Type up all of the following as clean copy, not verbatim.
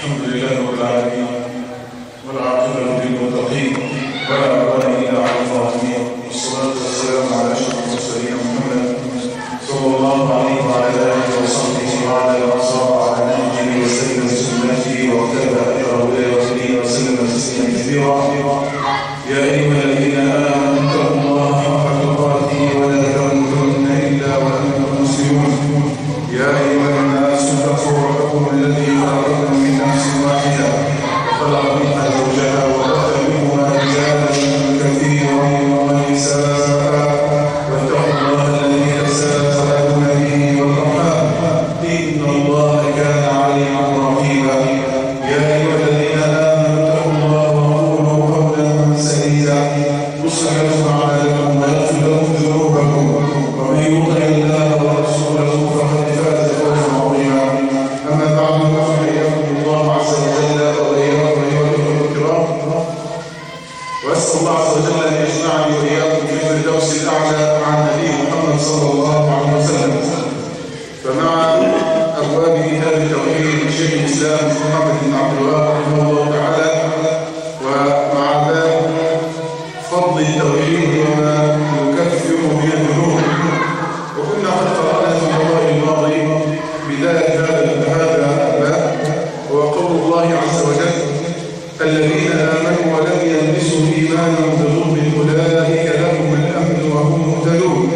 الحمد لله رب العالمين والعاقبة للمتقين ولا عدوان إلا على الظالمين والصلاة والسلام على أشرف المرسلين محمد صلى الله عليه وعلى آله وصحبه وعلى من صار على نهجه وسلم سنته واهتدى أثره إلى يوم الدين وسلم تسليما كثيرا. يا أيها الذين آمنوا اتقوا الله حق تقاته ولا تموتن إلا وأنتم مسلمون. يا أيها الناس اتقوا ربكم الذي خلقكم من نفس واحدة وخلق منها زوجها وبث منهما رجالا كثيرا ونساء واتقوا الله الذي تساءلون به والأرحام إن الله كان عليكم رقيبا. يا أيها الذين آمنوا اتقوا الله وقولوا قولا سديدا يصلح لكم أعمالكم ويغفر لكم ذنوبكم ومن يطع الله ورسوله فقد فاز فوزا عظيما. أما بعد فحياكم الله عز وجل وإياكم أيها الأخوة الكرام، وأسأل الله عز وجل أن يجمعني وإياكم في الفردوس الأعلى مع النبي محمد صلى الله عليه وسلم. فمع أبواب كتاب التوحيد شيخ الإسلام محمد بن عبد الوهاب رحمه الله تعالى، ومع باب فضل التوحيد وما يكفر من الذنوب، وكنا قد قرأنا في اللقاء الماضي بداية هذا الباب وقول الله عز وجل: الذين آمنوا ولم يلبسوا إيمانهم بظلم أولئك لهم الأمن وهم مهتدون.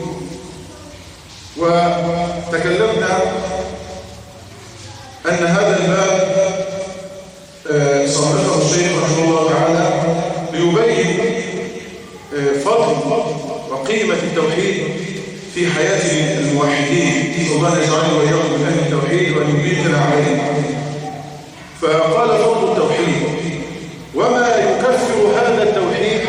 وتكلمنا أن هذا الباب صنفه الشيخ رحمه الله تعالى ليبين فضل وقيمة التوحيد في حياة الموحدين. الله يجعلنا وإياكم من أهل التوحيد وأن يبيتنا عليه. فقال فضل التوحيد وما يكفر هذا التوحيد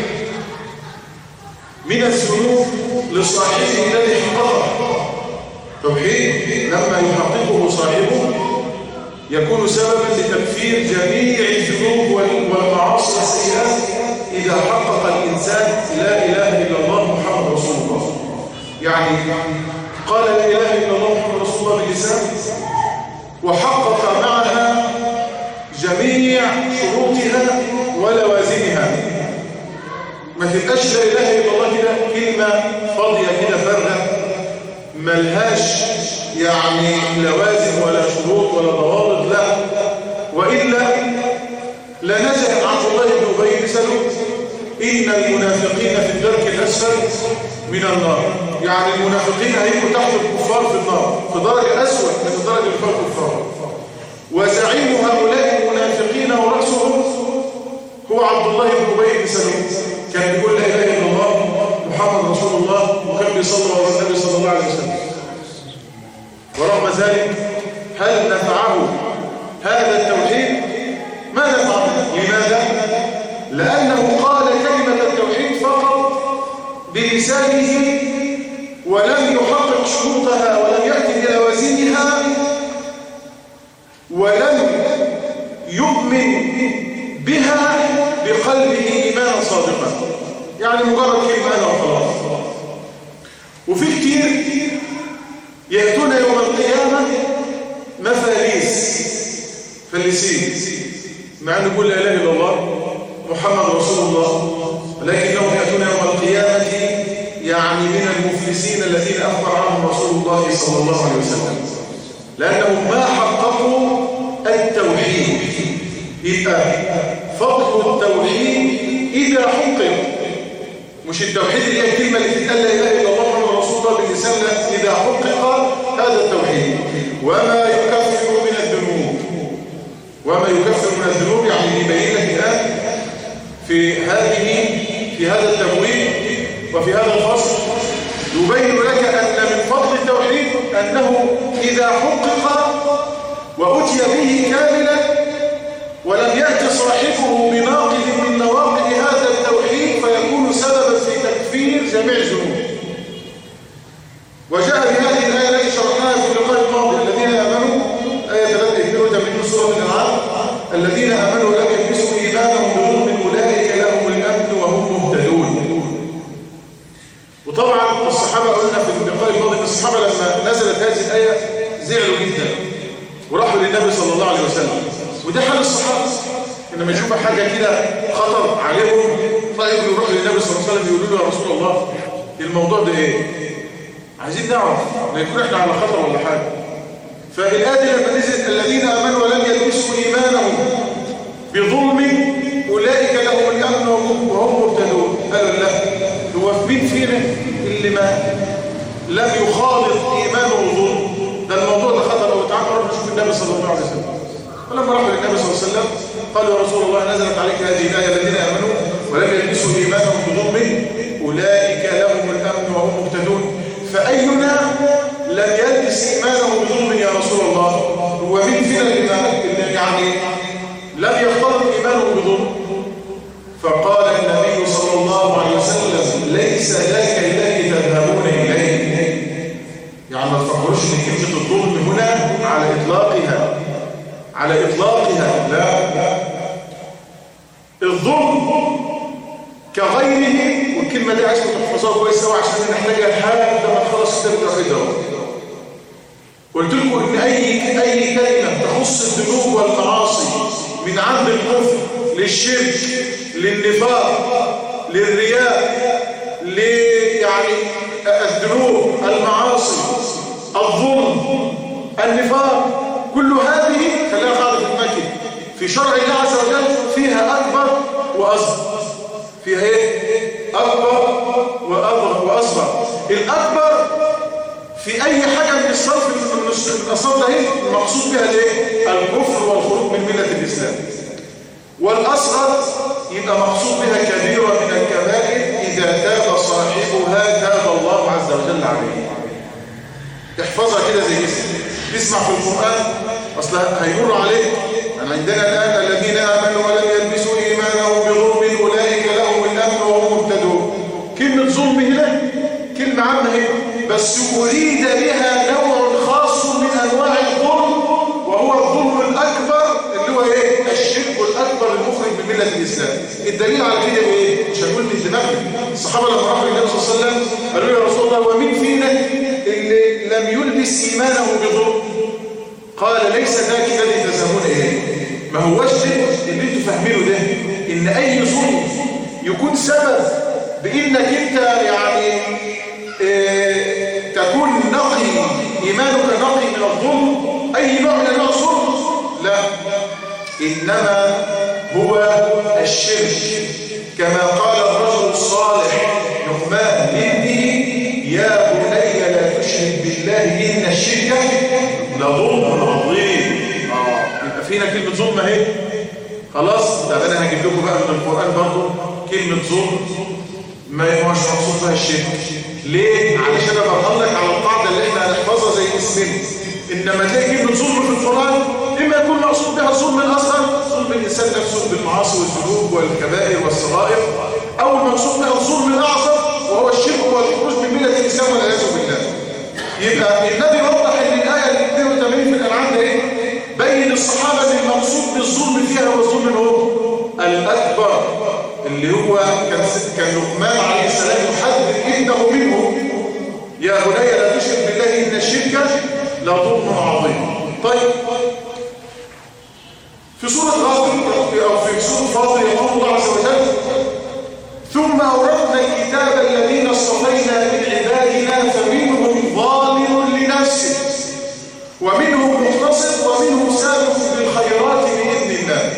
من الذنوب لصاحبه الذي حققه. توحيد لما يحققه صاحبه يكون سببا لتكفير جميع الذنوب والمعاصي والسيئات إذا حقق الإنسان لا إله إلا الله محمد رسول الله. يعني قال لا إله إلا الله محمد رسول الله باللسان وحقق معها جميع شروطها ولوازمها. ما تبقاش لا إله إلا الله كده كلمة فاضية كده فارغة ملهاش يعني لوازم ولا شروط ولا ضوابط، لا، وإلا لنجح عبد الله بن أبي بن سلول: إن المنافقين في الدرك الأسفل من النار. يعني المنافقين هيبقوا تحت الكفار في النار في درجة أسود من الدرجة اللي فوق الكفار. وزعيم هؤلاء المنافقين ورأسهم هو عبد الله بن أبي بن سلول. كان بيقول لا إله إلا الله محمد رسول الله وكان بيصلي على النبي صلى الله عليه وسلم. ورغم ذلك هل نفعه هذا التوحيد؟ ما نفعه. لماذا؟ لأنه قال كلمة التوحيد فقط بلسانه ولم يحقق شروطها ولم يأتي بلوازمها ولم يؤمن بها بقلبه إيمانا صادقا. يعني مجرد كلمة وخلاص. وفي كتير يأتون يوم القيامة فلسين مع أن يقول لا إله إلا الله محمد رسول الله، ولكنهم يأتون يوم القيامة يعني من المفلسين الذين أخبر عنهم رسول الله صلى الله عليه وسلم، لأنهم ما حققوا التوحيد. يبقى فضل التوحيد إذا حقق، مش التوحيد اللي هي الكلمة اللي تتقال لا إله إلا الله محمد رسول الله باللسان، إذا حقق هذا التوحيد. وما يكفر من الذنوب، وما يكفر من الذنوب يعني يبين لك الآن في هذا التبويب وفي هذا الفصل يبين لك أن من فضل التوحيد أنه إذا حقق وأتي به كاملا ولم يأتي صاحبه بناقض من نواقض هذا التوحيد فيكون سببا في تكفير جميع الذنوب. وجاء بهذه الآية التي شرحناها في اللقاء الماضي: الذين آمنوا، آية 32 من سورة الأنعام: الذين آمنوا ولم يلبسوا إيمانهم بظلم أولئك لهم الأمن وهم مهتدون. وطبعا الصحابة قلنا في اللقاء الماضي الصحابة لما نزلت هذه الآية زعلوا جدا وراحوا للنبي صلى الله عليه وسلم وده حال الصحابة إنما يشوفوا حاجة كده خطر عليهم طيب يروحوا للنبي صلى الله عليه وسلم يقولوا له يا رسول الله الموضوع ده إيه؟ عايزين نعرف لا يكون إحنا على خطر ولا حاجة. فالآية لما نزلت الذين آمنوا ولم يلبسوا إيمانهم بظلم أولئك لهم الأمن وهم مهتدون. قالوا لا هو مين فينا اللي ما لم يخالط إيمانه ظلم؟ ده الموضوع ده خطر. أو تعالوا نروح نشوف النبي صلى الله عليه وسلم. فلما راحوا للنبي صلى الله عليه وسلم قالوا يا رسول الله نزلت عليك هذه الآية الذين آمنوا ولم يلبسوا إيمانهم بظلم أولئك لهم الأمن وهم مهتدون. فأينا لم يلبس إيمانه بظلم يا رسول الله؟ هو مين فينا اللي يعني لم يختلط إيمانه بظلم؟ فقال النبي صلى الله عليه وسلم ليس ذاك الذي تذهبون إليه. يعني ما تفكروش ان كلمة الظلم هنا على إطلاقها لا الظلم كغيره. والكلمة دي عايزكم تحفظوها كويس قوي عشان نحتاجها لحد ما نخلص كتاب التوحيد. قلت لكم ان اي كلمة تخص الذنوب والمعاصي من عند الكفر للشرك للنفاق للرياء يعني الذنوب المعاصي الظلم النفاق كل هذه خلينا قاعدة في المكي في شرع الله عز وجل فيها أكبر وأصغر. فيها ايه؟ أكبر وأصغر. الأكبر في أي حاجة من الصرف من الأصناف ده المقصود بها الايه؟ الكفر والخروج من ملة الإسلام. والأصغر يبقى مقصود بها كبيرة من الكبائر إذا تاب صاحبها تاب الله عز وجل عليه. احفظها كده زي اسمع في القرآن أصلا هيمر عليك. أنا عندنا الآن الذين آمنوا ولم يلبسوا إيمانهم بظلم أولئك لهم الأمن وهم مهتدون. كلمة ظلم هنا كلمة عامة هنا بس أريد بها نوع خاص من أنواع الظلم وهو الظلم الأكبر اللي هو إيه؟ الشرك الأكبر المخرج من ملة الإسلام. الدليل على كده إيه؟ مش هنقول من دماغنا. الصحابة لما راحوا للنبي صلى الله عليه وسلم قالوا له يا رسول الله ومين فينا اللي لم يلبس إيمانه بظلم؟ قال ليس ذاك الذي تزعمون إليه. ما هوش اللي انتوا فاهمينه ده إن أي ظلم يكون سبب بإنك أنت يعني تكون نقي إيمانك نقي من الظلم. أي نوع من أنواع الظلم لا إنما هو الشرك. كما قال الرجل الصالح لقمان لابنه يا بني لا تشرك بالله إن الشرك لظلم عظيم. يبقى فينا كلمة ظلم اهي خلاص. طب أنا هجيب لكم بقى من القرآن برضه كلمة ظلم ما هوش مقصود بها الشرك. ليه؟ علشان أبقى لك على القاعدة اللي احنا هنحفظها زي اسمنا. إنما تلاقي كلمة ظلم في القرآن إما يكون مقصود بها الظلم الأصغر ظلم الإنسان نفسه بالمعاصي والذنوب والكبائر والصغائر أو المقصود بها الظلم الأعظم وهو الشرك والخروج من ملة الإسلام والعياذ بالله. يبقى النبي وضح ان الآية اللي 82 في الأنعام ده ايه؟ بين الصحابة ان المقصود بالظلم فيها هو الظلم هو الأكبر اللي هو كان لقمان عليه السلام يحذر ابنه منه يا بني لا تشرك بالله إن الشرك لظلم عظيم. طيب في سورة غافر أو في سورة فاطر يقول الله عز وجل ثم أورثنا الكتاب الذين اصطفينا من عبادنا فمنهم ظالم لنفسه ومنهم مقتصد ومنهم سابق بالخيرات بإذن الله.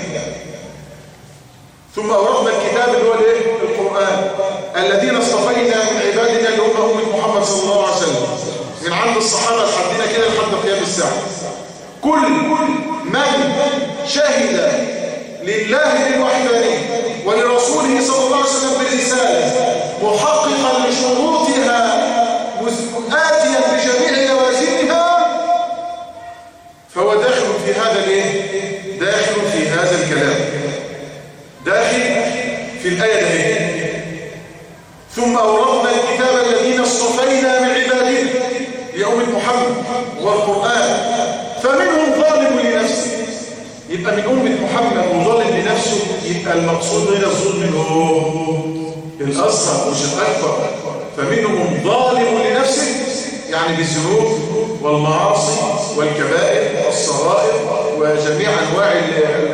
ثم أورثنا الكتاب اللي هو القرآن الذين اصطفينا من عبادنا اللي هم أمة محمد صلى الله عليه وسلم من عند الصحابة لحدنا كده لحد قيام الساعة. كل من شهد لله بالوحدانية ولرسوله صلى الله عليه وسلم بالرسالة محققا لشروطها آتيا بجميع لوازمها فهو داخل في هذا داخل في هذا الكلام داخل في الآية دي. ثم أورثنا الكتاب الذين اصطفينا من عبادنا لأمة محمد والقرآن فمنهم ظالم لنفسه. يبقى من أمة محمد وظالم لنفسه يبقى المقصود هنا الظلم هو الأصغر مش الأكبر. فمنهم ظالم لنفسه يعني بالذنوب والمعاصي والكبائر والصغائر وجميع أنواع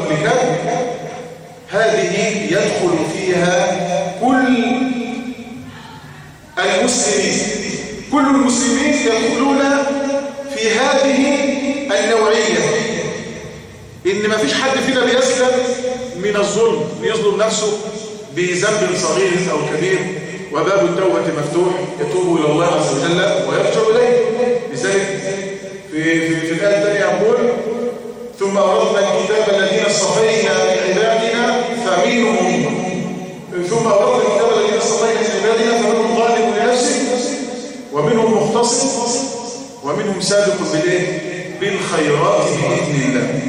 بكذب، هذه يدخل فيها كل المسلمين، كل المسلمين يدخلون في هذه النوعية، إن ما فيش حد فينا بيسلم من الظلم، بيظلم نفسه بذنب صغير أو كبير، وباب التوبة مفتوح، يتوب إلى الله عز وجل ويرجع إليه. لذلك في الآية الثانية يقول: ثم أورثنا الكتاب الذين اصطفينا من عبادنا فمنهم ثم أورثنا الكتاب الذين اصطفينا من عبادنا فمنهم ظالم لنفسه ومنهم مقتصد ومنهم سابق بالخيرات بإذن الله.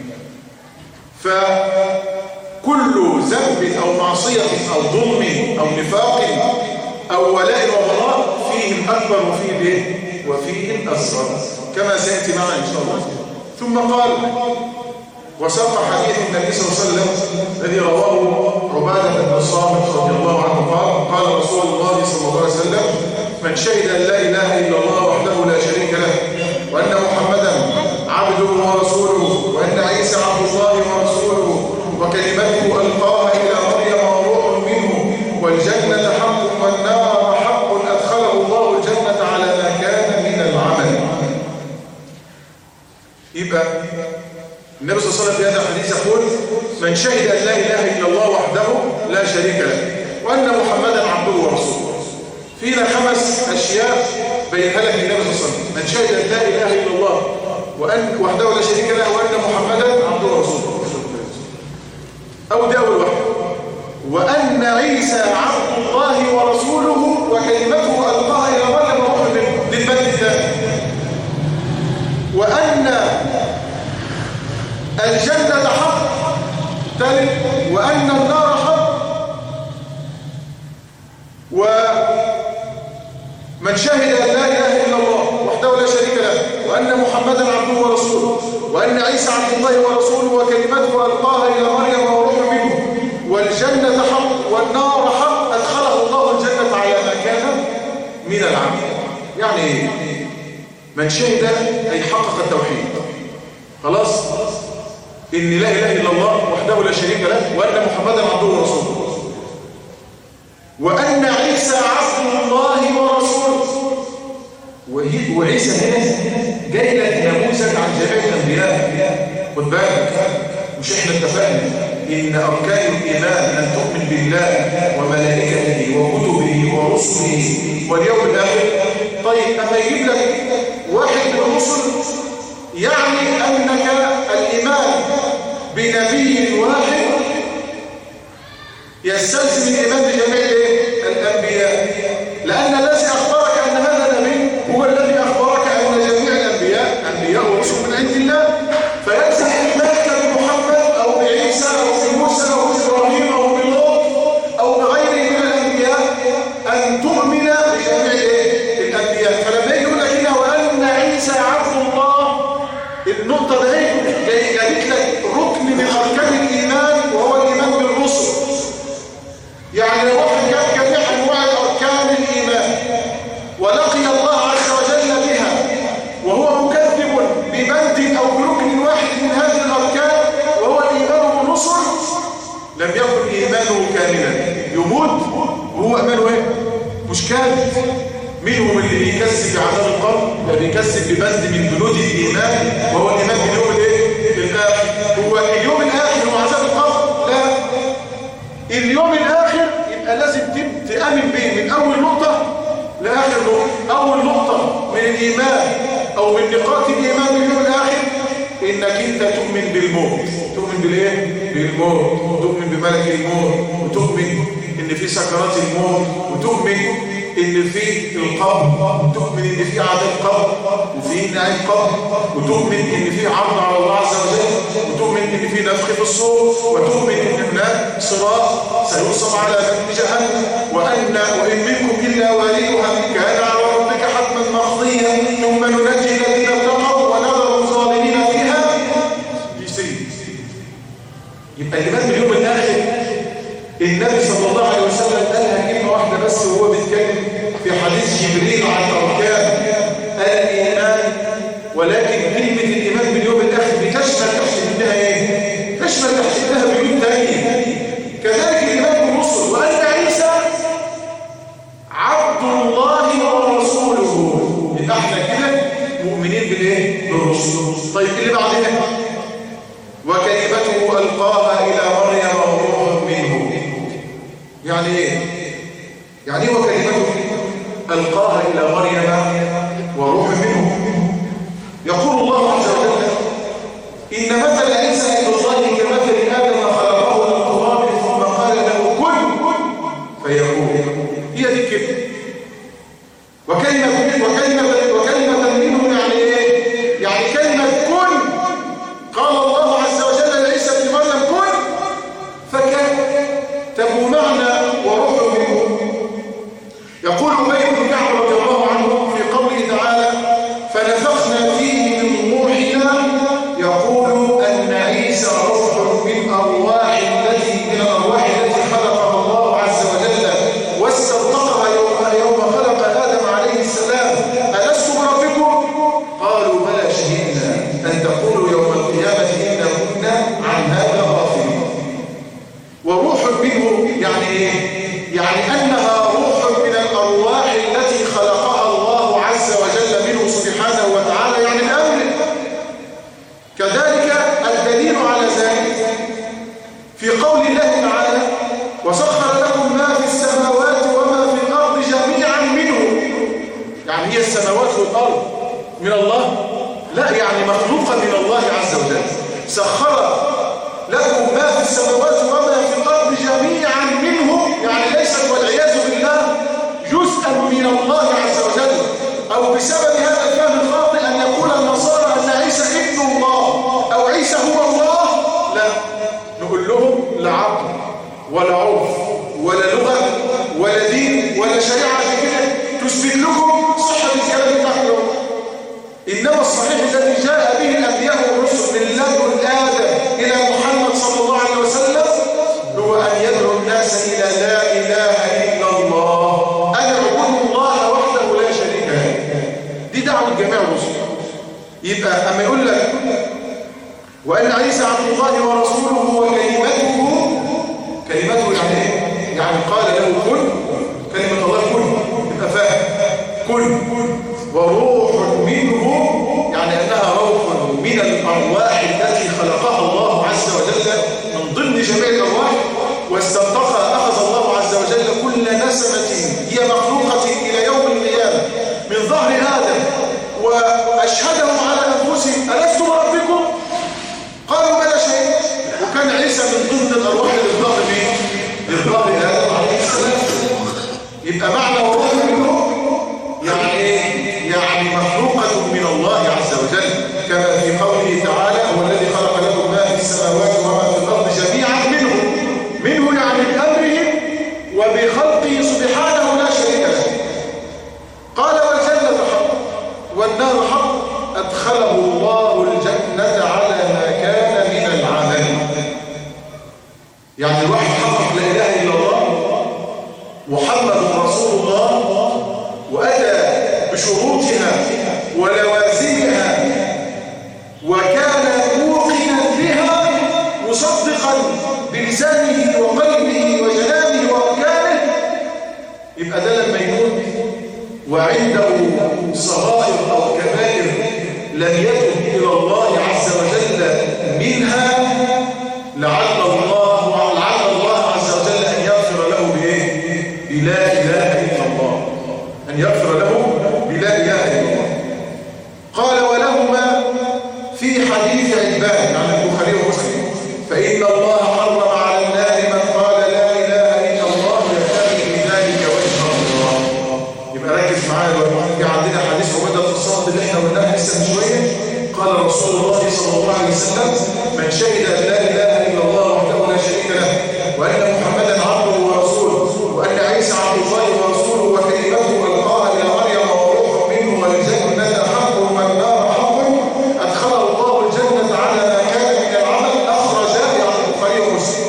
فكل ذنب أو معصية أو ظلم أو نفاق أو ولاء وبراء فيه الأكبر وفيه الأصغر، كما سيأتي معنا إن شاء الله. ثم قال: وساق حديث النبي صلى الله عليه وسلم الذي رواه عبادة بن الصامت رضي الله عنه قال رسول الله صلى الله عليه وسلم: من شهد أن لا إله إلا الله وحده لا شريك له وأن محمدا عبده ورسوله وأن عيسى عبد الله ورسوله وكلمته ألقاها إلى مريم وروح منه والجنة حق والنار حق أدخله الله الجنة على ما كان من العمل. يبقى النبي صلى الله عليه وسلم في هذا الحديث يقول: من شهد أن لا إله إلا الله وحده لا شريك له وأن محمدا عبده ورسوله. فينا 5 أشياء بينها لك النبي صلى الله عليه وسلم: من شهد أن لا إله إلا الله وأن وحده لا شريك له وأن محمدا عبده ورسوله. أو دي أول واحد. وأن عيسى عبد الله ورسوله وكلمته ألقاها إلى مريم وروح منه. دي البند الثاني. وأن الجنة حق. ثالث: وأن النار حق. ومن شهد أن لا إله إلا الله وحده لا شريك له وأن محمدا عبده ورسوله وأن عيسى عبد الله ورسوله وكلمته ألقاها إلى مريم وروح منه والجنة حق والنار حق أدخله الله الجنة على ما كان من العمل. يعني إيه؟ من شهد أي حقق التوحيد، خلاص، إن لا إله إلا الله وحده لا شريك له وأن محمدا عبده ورسوله وأن عيسى عبد الله ورسوله. وعيسى هنا جاي لك نموذج عن جميع الأنبياء. خد بالك، مش احنا اتفقنا إن أركان الإيمان أن تؤمن بالله وملائكته وكتبه ورسله واليوم الآخر. طيب أما يجيب لك واحد من الرسل يعني أنك الإيمان بنبي واحد يستلزم الإيمان بجميع الأنبياء، لأن الذي أخبرك أن هذا النبي هو الذي أخبرك أن جميع الأنبياء أنبياء ورسل من عند الله، فيلزم إيمانك بمحمد أو بعيسى أو بموسى أو بإبراهيم أو بلوط أو بغيره من الأنبياء أن تؤمن بجميع الأنبياء. فلما يقول لك هنا وأن عيسى عبد الله، النقطة دي جابت لك ركن من أركان الإيمان وهو الإيمان بالرسل. يعني لو واحد جاب جميع أنواع أركان الإيمان ولقي الله عز وجل بها وهو مكذب ببند أو بركن واحد من هذه الأركان وهو الإيمان بالرسل، لم يكن إيمانه كاملا، يموت وهو إيمانه إيه؟ مش كامل. منهم اللي بيكذب بعذاب القبر، اللي بيكذب ببند من بنود الإيمان وهو الإيمان باليوم الآخر. هو اليوم الآخر وعذاب القبر؟ لا، اليوم الآخر يبقى لازم تؤمن به من أول نقطة لآخر نقطة. أول نقطة من الإيمان أو من نقاط الإيمان باليوم الآخر إنك أنت تؤمن بالموت. تؤمن بالإيه؟ بالموت، وتؤمن بملك الموت، وتؤمن إن في سكرات الموت، وتؤمن إن في القبر، وتؤمن إن في عذاب قبر وفي نعيم قبر، وتؤمن إن في عرض على الله عز وجل، وتؤمن إن في نفخ في الصور، وتؤمن إن هناك صراط سيوصف على متن جهنم، وإن منكم إلا واردها كان على ربك حتما مقضيا ثم ننجي الذين اتقوا ونذر الظالمين فيها جثيا. يبقى الإيمان باليوم الآخر النبي صلى الله عليه وسلم قالها كلمة واحدة بس وهو بيتكلم في حديث جبريل عن أركان الإيمان، ولكن كلمة الإيمان باليوم الآخر بتشمل منها إيه؟ تشمل بالايه؟ بالرسل. طيب اللي بعدها وكلمته القاها الى مريم وروح منه. يعني ايه؟ يعني ايه وكلمته القاها الى مريم وروح منه؟ يقول الله عز وجل ان مثل عيسى عند الله كمثل ادم خلقه من تراب ثم قال له كن فيكون. هي دي كده. وكلمة منه يعني ايه؟ يعني كلمة كن. قال الله عز وجل لعيسى ابن مريم كن فكان. طب ومعنى وروح منه؟ يقول أبي بن كعب رضي الله عنه في قوله تعالى فنفخنا فيه من روحنا، يقول أن عيسى روح من الأرواح التي خلقها الله عز وجل واستنطقها يوم خلق آدم عليه السلام. ألست بربكم؟ قالوا بلى شهدنا أن تقولوا يوم القيامة إنا كنا عن هذا غافلين. وروح منه يعني إيه؟ يعني أنها روح من الأرواح التي خلقها الله عز وجل منه سبحانه وتعالى، يعني الأمر. كذلك الدليل على ذلك في قول الله تعالى وسخر لكم ما في السماوات وما في الأرض جميعا منه. يعني هي السماوات والأرض من الله؟ لا، يعني مخلوقة من الله عز وجل. سخر لكم ما في السماوات وما في الأرض جميعا منه، يعني ليست والعياذ بالله جزءا من الله عز وجل. أو بسبب هذا الفهم الخاطئ أن يقول النصارى أن عيسى ابن الله أو عيسى هو الله. لا، نقول لهم لا عقل ولا عرف ولا لغة ولا دين ولا شريعة كده تثبت لكم صحة الكلام بتاعهم. إنما الصحيح الذي جاء به الأنبياء والرسل من لدن آدم إلى محمد صلى الله عليه وسلم هو أن يدعو الناس إلى لا إله إلا الله، أن يعبدوا الله وحده لا شريك له. دي دعوة جميع الرسل. يبقى أما يقول لك وأن عيسى عبد الله ورسوله كلمته يعني ايه؟ يعني قال له كن. كلمة الله كن، يبقى فاهم كن. وروح منه يعني أنها روح من الأرواح التي خلقها الله عز وجل من ضمن جميع الأرواح. واستنطقها أخذ الله عز وجل كل نسمة هي مخلوقة إلى يوم القيامة من ظهر آدم وأشهدهم على أنفسهم ألست بربكم؟ قالوا بلى شيء. وكان عيسى من ضمن الأرواح لإطلاق مين؟ لإطلاق آدم عليه السلام. يبقى معنى وروح منه يعني إيه؟ يعني مخلوقة من الله عز وجل، كما في قوله تعالى هو الذي خلق لكم ما في السماوات وما في الأرض جميعا منه يعني بأمره وبخلقه سبحانه لا شريك له. قال والجنة حق والنار حق أدخله الله الجنة على ما كان من العمل. يعني الواحد حقق لا إله إلا الله محمد رسول الله وأتى بشروطها ولوازمها وكان موقنا بها مصدقا بلسانه وقلبه وجنانه وأركانه، يبقى ده لما يموت وعنده صغائر أو كبائر لم يتب إلى الله عز وجل منها لعل الله عز وجل أن يغفر له بإيه؟ بلا إله إلا الله. أن يغفر له بلا إله إلا الله. قال ولهما في حديث عباد عن البخاري ومسلم فإن الله حرم على النار من قال لا إله إلا الله يبتغي بذلك وجه الله. يبقى ركز معايا في عندنا حديث عبادة الصمت اللي احنا قلناه لسه من شوية. قال رسول الله صلى الله عليه وسلم من شهد أن لا إله إلا الله وحده لا شريك له وأن محمدا عبده ورسوله وأن عيسى عبد الله ورسوله وكلمته ألقاها إلى مريم وروح منه والجنة حق والنار حق أدخله الله الجنة على ما كان من العمل. أخرجاه عن البخاري ومسلم.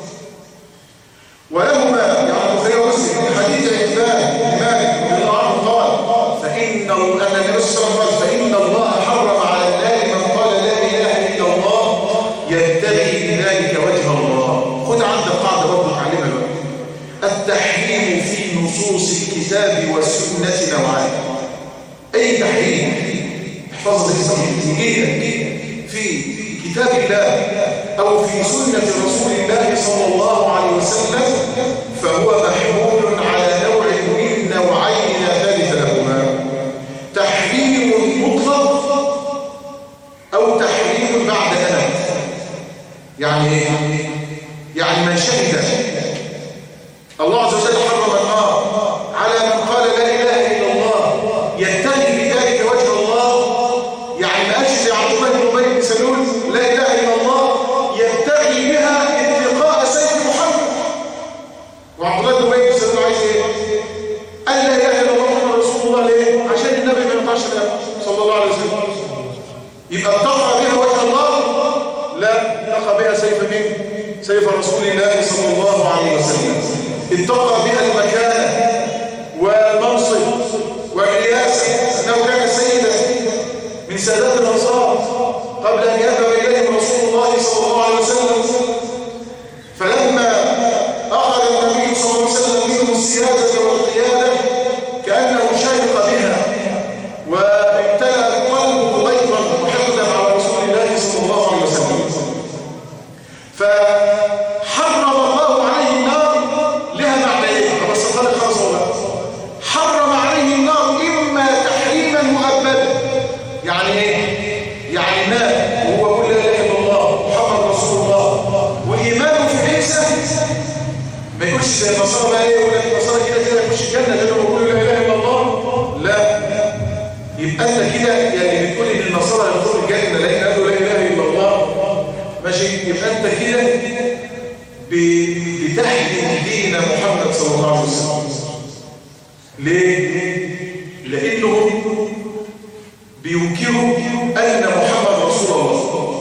ولهما يعني البخاري ومسلم من حديث عثمان بن مالك رضي الله عنه قال فإن النبي صلى الله عليه وسلم فإن الله حرم على النار من قال لا إله إلا الله يبتغي بذلك وجه الله. خد عندك قاعدة برضه تعلمها بقى. التحريم في نصوص الكتاب والسنة نوعان. أي تحريم؟ احفظ يجيك في كتاب الله أو في سنة رسول الله صلى الله عليه وسلم فهو محمول على نوع من نوعين لا ثالث لهما: تحريم مطلق أو تحريم بعد ألم. يعني إيه؟ يعني من شهد الله عز وجل حرم النار على من قال لا إله إلا الله يبتغي بذلك وجه الله، يعني ما قالش زي عبد الله بن أبي بن سلول لا إله إلا الله يبتغي بها اتقاء سيف محمد. وعبد الله بن أبي بن سلول عايز إيه؟ قال لا إله إلا الله محمد رسول الله ليه؟ عشان النبي ما يقطعش صلى الله عليه وسلم. يبقى اتقى بها وجه الله؟ لا، اتقى بها سيف مين؟ سيف رسول الله صلى الله عليه وسلم. اتقى بها المكانة والمنصب والرياسة، أنه كان سيدا من سادات الأنصار قبل أن يذهب إليهم رسول الله صلى الله عليه وسلم. فلما أخذ النبي صلى الله عليه وسلم منه السيادة والقيادة كأنه شارق بها وامتلأ قلبه ضيقا وحقدا على رسول الله صلى الله عليه وسلم. فحرم الله عليه النار لها معنيين، بس الخالق خلاص هو حرم عليه النار إما تحريما مؤبدا، يعني ايه؟ يعني ما وهو يقول لا اله الا الله محمد رسول الله وايمانه في عيسى ما يقولش زي النصارى بقى ايه يقول لك النصارى كده يخش الجنه لانه بيقول لا اله الا الله. لا، يبقى انت كده يعني بتقول ان النصارى يدخلوا الجنه لان قالوا لا اله الا الله، ماشي؟ يبقى انت كده بتحمي دين محمد صلى الله عليه وسلم. ليه؟ لانهم بينكروا أن محمد رسول الله.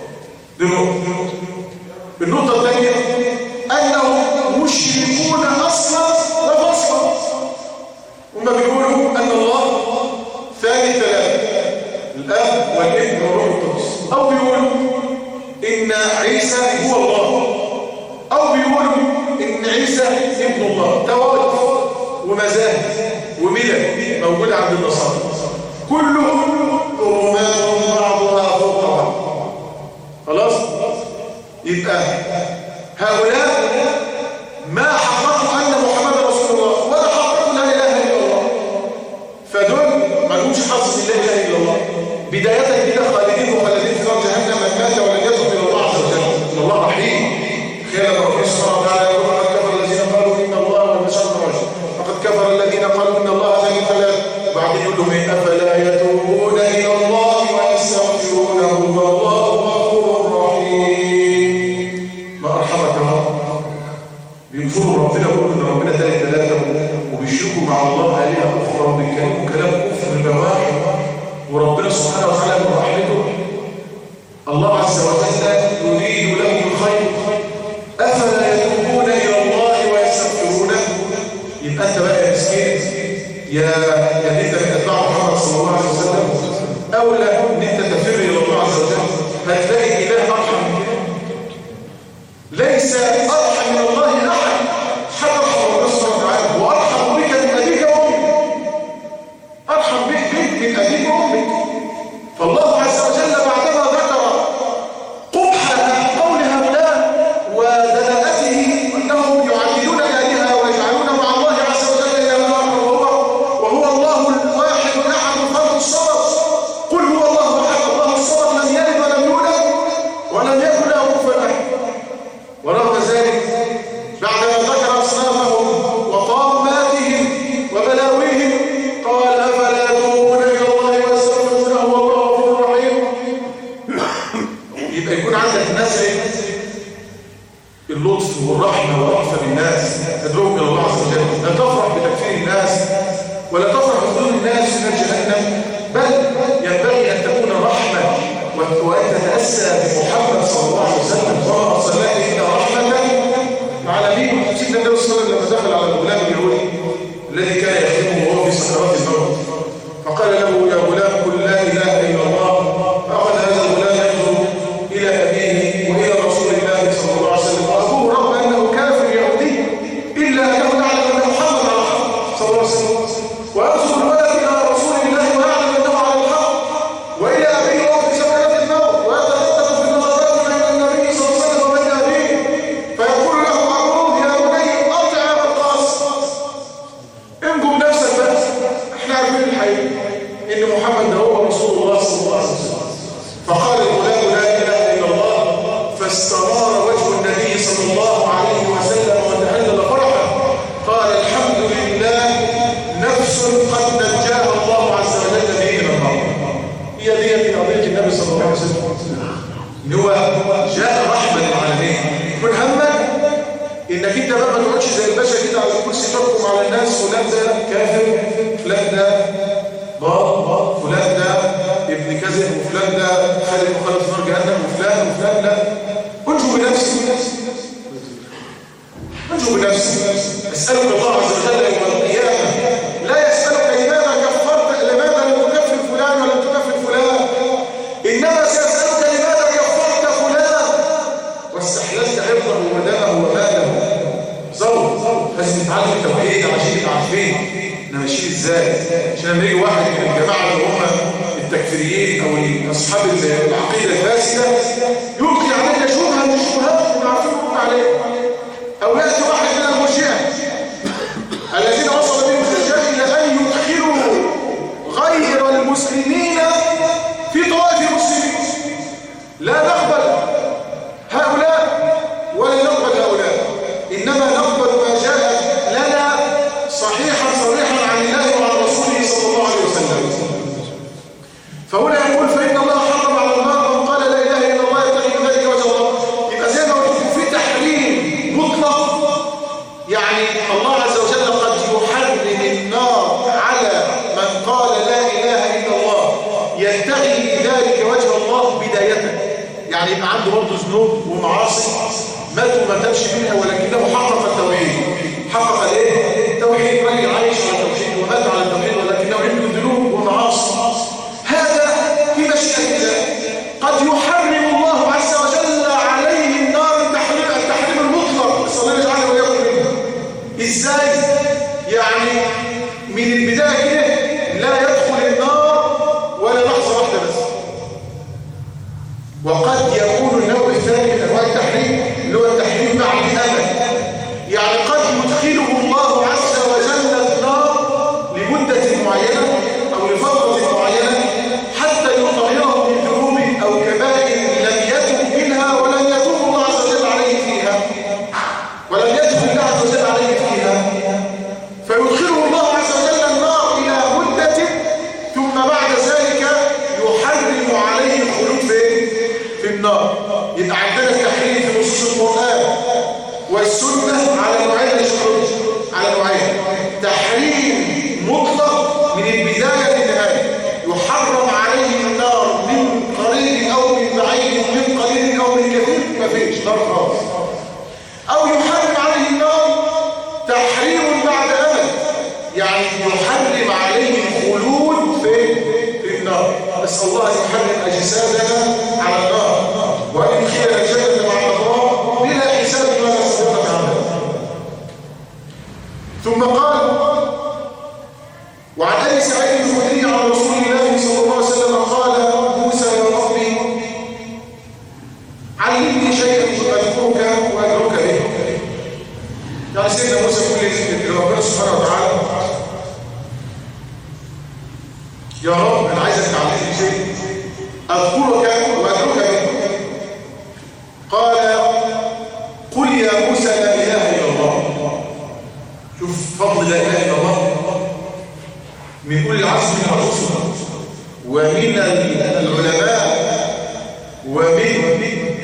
بالنقطة الثانية أنهم مشركون أصلا وفصلا. هم بيقولوا أن الله ثالث ثلاثة، الآب والابن والروح القدس، أو بيقولوا إن عيسى هو الله، أو بيقولوا إن عيسى ابن الله. توارث ومذاهب وملل موجودة عند النصارى، كلهم ظلمات بعضها فوق بعض. خلاص؟ يبقى هؤلاء ما حققوا أن محمد رسول الله ولا حققوا لا إله إلا الله، فدول ما لهمش حظ لا إله إلا الله. بداية كده خالدين وخالدين في نار جهنم من مات ولم يتب إلى الله عز وجل. إن الله رحيم. خير ربنا سبحانه وتعالى يقول فقد كفر الذين قالوا إن الله والمسيح ابن مريم، فقد كفر الذين قالوا إن الله ثالث ثلاثة، بعد يقول لهم أفلا يتوبون إلى الله ويستغفرونه والله غفور رحيم. ما أرحمك يا رب. بينفروا ربنا يقولوا إن ربنا ثالث ثلاثة وبيشركوا مع الله آلهة أخرى وبيتكلموا كلام كفر بواحد، وربنا سبحانه وتعالى من رحمته الله عز وجل يريد لهم الخير. أفلا يتوبون إلى الله ويستغفرونه. يبقى أنت بقى يا مسكين يا انت من اتباع محمد صلى الله عليه وسلم اولى ان انت تفر الى الله عز وجل. هتلاقي اله ارحم من كده، ليس ارحم من الله احد حتى ربنا سبحانه وتعالى، وارحم بك من ابيك وامك، ارحم بك من ابيك وامك. فالله عز وجل بعدما ذكر قبح قول هؤلاء ودلالته انهم يعبدون الهه ويجعلون مع الله عز وجل الها وهو الله الواحد الاحد الفرد الصمد. قل هو الله احد الله الصمد لم يلد ولم يولد ولم يكن له كفوا احد. ورغم ذلك بعدما ذكر اصنامهم وطاماتهم وبلاويهم قال افلا يتوبون الى الله ويستغفرونه والله غفور رحيم. يبقى يكون عندك نزعه اللطف والرحمه والرأفه بالناس تدعوهم الى الله عز وجل. لا تفرح بتكفير الناس ولا تفرح بظلم الناس في جهنم، بل ينبغي ان تكون رحمه وان تتاسى بمحمد صلى الله عليه وسلم. وما ارسلناك الا رحمه للعالمين. سيدنا النبي صلى الله عليه وسلم لما دخل على الغلام اليهودي الذي كان يخدمه وهو في سكرات الموت فقال له يا غلام قل لا اله الا الله. فاخذ هذا الغلام ينظر الى ابيه والى رسول الله صلى الله عليه وسلم، وابوه رغم انه كافر يهودي الا انه يعلم ان محمد على الحق صلى الله عليه وسلم، وينظر الولد الى رسول الله ويعلم انه على الحق، وسلم ان هو جاء رحمه للعالمين. كن همك انك انت بقى ما تقعدش زي الباشا كده على الكرسي تحكم على الناس، فلان ده كافر، فلان ده ضال، فلان ده ابن كذب، وفلان ده خالد مخالف في نار جهنم، وفلان لا. انجو بنفسك، انجو بنفسك. اسالك الله عز وجل يوم القيامه لا يسالك لماذا كفرت، لماذا لم تكفر فلان ولم تكفر فلان، انما سيسالك لماذا كفرت فلان واستحللت عرضه ودمه وماله. زور لازم نتعلم التوحيد عشان نبقى عارفين احنا ماشيين ازاي، عشان لما يجي واحد من الجماعه اللي هم التكفيريين او اصحاب العقيده الفاسده يلقي علينا شبهه من الشبهات اللي عارفين نقول عليها، او ياتي واحد من المرجئه الذين وصل بهم الرجال الى ان يدخلوا غير المسلمين في طوائف المسلمين. لا نقبل هؤلاء ولا نقبل هؤلاء، انما نقبل ما جاء لنا صحيحا صريحا عن الله وعن رسوله صلى الله عليه وسلم. فهنا يقول فإن الله حرم على النار من قال لا إله إلا الله يبتغي بذلك وجه الله. يبقى زي ما قلت في تحريم مطلق، يعني الله عز وجل قد يحرم النار على من قال لا إله إلا الله يبتغي بذلك وجه الله بداية، يعني يبقى عنده برضه ذنوب ومعاصي مات وما تمشي منها، ولكنه حقق التوحيد. حقق الايه؟ التوحيد، راجل عايش على التوحيد ومات على التوحيد، ولكنه عنده ذنوب ومعاصي. هذا في مشيئة الله. قد يحرم الله عز وجل عليه النار التحريم المطلق، صلى الله عليه وسلم. ازاي؟ يعني من البداية كده لا يدخل النار ولا لحظة واحدة بس. وقد يكون النوع الثاني من انواع التحريم اللي هو التحريم بعد الامل، يعني قد يدخله الله عز وجل النار لمدة معينة او لفترة معينة حتى يطهره من ذنوب او كبائر لم يتب منها ولم يتوب الله عز وجل عليه فيها، ولم يتب الله عز وجل عليه فيها، فيدخله الله عز وجل النار الى مدة ثم بعد ذلك يحرم عليه الخلود في النار. يبقى عندنا التحريم في نصوص القرآن والسنة على نوعين الشروط، على نوعين: تحريم مطلق من البداية للنهاية، يحرم عليه النار من قريب أو من بعيد، من قليل أو من كثير، مفيش نار خالص. أو يحرم عليه النار تحريم بعد أمد، يعني يحرم عليه الخلود في النار. نسأل الله أن يحرم أجسادنا على النار وأن يدخلنا الجنة مع الأبرار بلا حساب ولا سابقة عمل. ثم قال: وعن أبي سعيد الخدري عن رسول الله صلى الله عليه وسلم قال: موسى يا ربي علمني شيئا أذكرك وأدعوك به. يعني سيدنا موسى كل ربنا سبحانه وتعالى: يا رب أنا عايزك تعلمني شيء أذكرك وأدعوك به. قال: قل يا موسى لا إله إلا الله. شوف فضل لا إله إلا الله من كل العصر من الرسل ومن العلماء ومن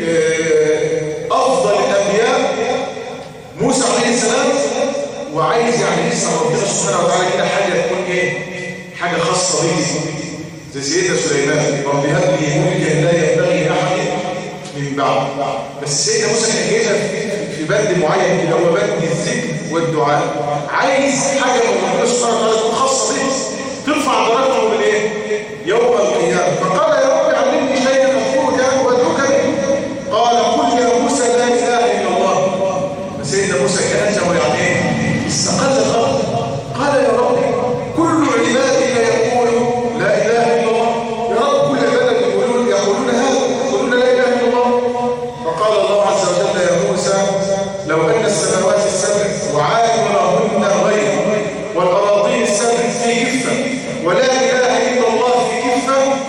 أفضل الأنبياء موسى عليه السلام. وعايز يعني يسأل ربنا سبحانه وتعالى كده حاجة تكون إيه؟ حاجة خاصة بيه زي سيدنا سليمان: رب هب لي ملكا لا ينبغي لأحد من بعد. بس سيدنا موسى كان جايبها في بند معين كده، هو بند الذكر والدعاء. عايز حاجة من ربنا سبحانه وتعالى تكون خاصة بيه ترفع درجته من ايه؟ يوم القيامة. فقال: يا رب علمني شيئا أذكرك وأدعوك به. قال: قل يا موسى لا إله إلا الله. فسيدنا موسى كأنه يعني ايه؟ استقل الأرض. قال: يا رب كل عبادي يقولوا لا إله إلا الله. يا رب كل عبادك يقولون هذا، يقولون لا إله إلا الله. فقال الله عز وجل: يا موسى لو أن السماوات السبع وعامرهن غير والأراضين السبع في كفة ولا إله إلا الله في كفة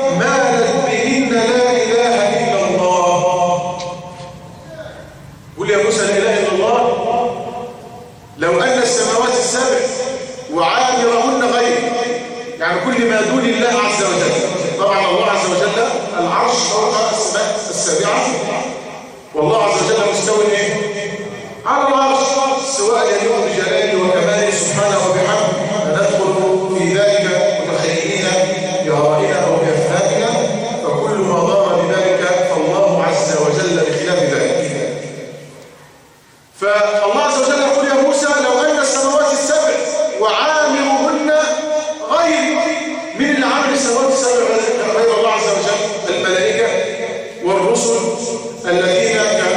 السماء السابعة والله عز وجل مستوى ايه؟ على العرش سواء يليق بجلاله وكماله سبحانه وبحمده ندخل في ذلك متخيلين بآرائنا أو بأفهامنا فكل ما ضار بذلك فالله عز وجل بخلاف ذلك. فالله عز وجل يقول يا موسى لو أن السماوات السبع وعامرهن غير من اللي عامل السماوات السبع غير الله عز وجل الملائكة والرسل الذين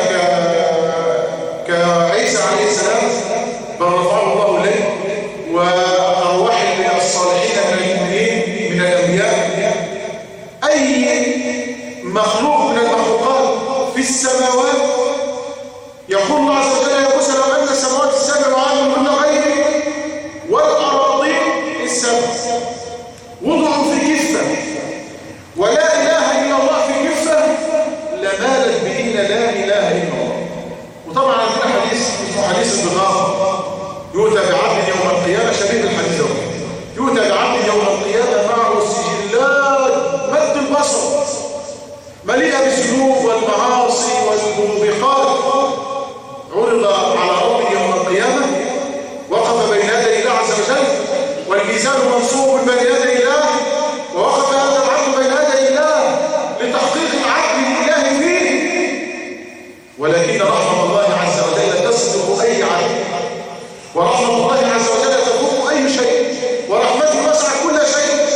كعيسى عليه السلام بل رفعه الله إليه وأرواح الصالحين من المؤمنين من الأنبياء أي مخلوق من المخلوقات في السماوات يقول الله عز وجل يا موسى لو أن السماوات السبع وعامرهن غير والأراضين السبع وضعوا في كفة ولا إله إلا الله في كفة لمالت بهن لا إله إلا الله. وطبعا عندنا حديث اسمه حديث البطاقة يؤتى بعبد يوم القيامة شبيه الحديث ده يؤتى بعبد يوم القيامة معه سجلات مد البصر مليئة بالذنوب والمعاصي والموبقات عرض على ربه يوم القيامة وقف بين يدي الله عز وجل والميزان منصوب بين يدي الله ووقف هذا العبد بين يدي الله لتحقيق العدل لله فيه ولكن رحمة الله عز وجل تسبق أي عدل ورحمة الله عز وجل تفوق أي شيء ورحمته وسعت كل شيء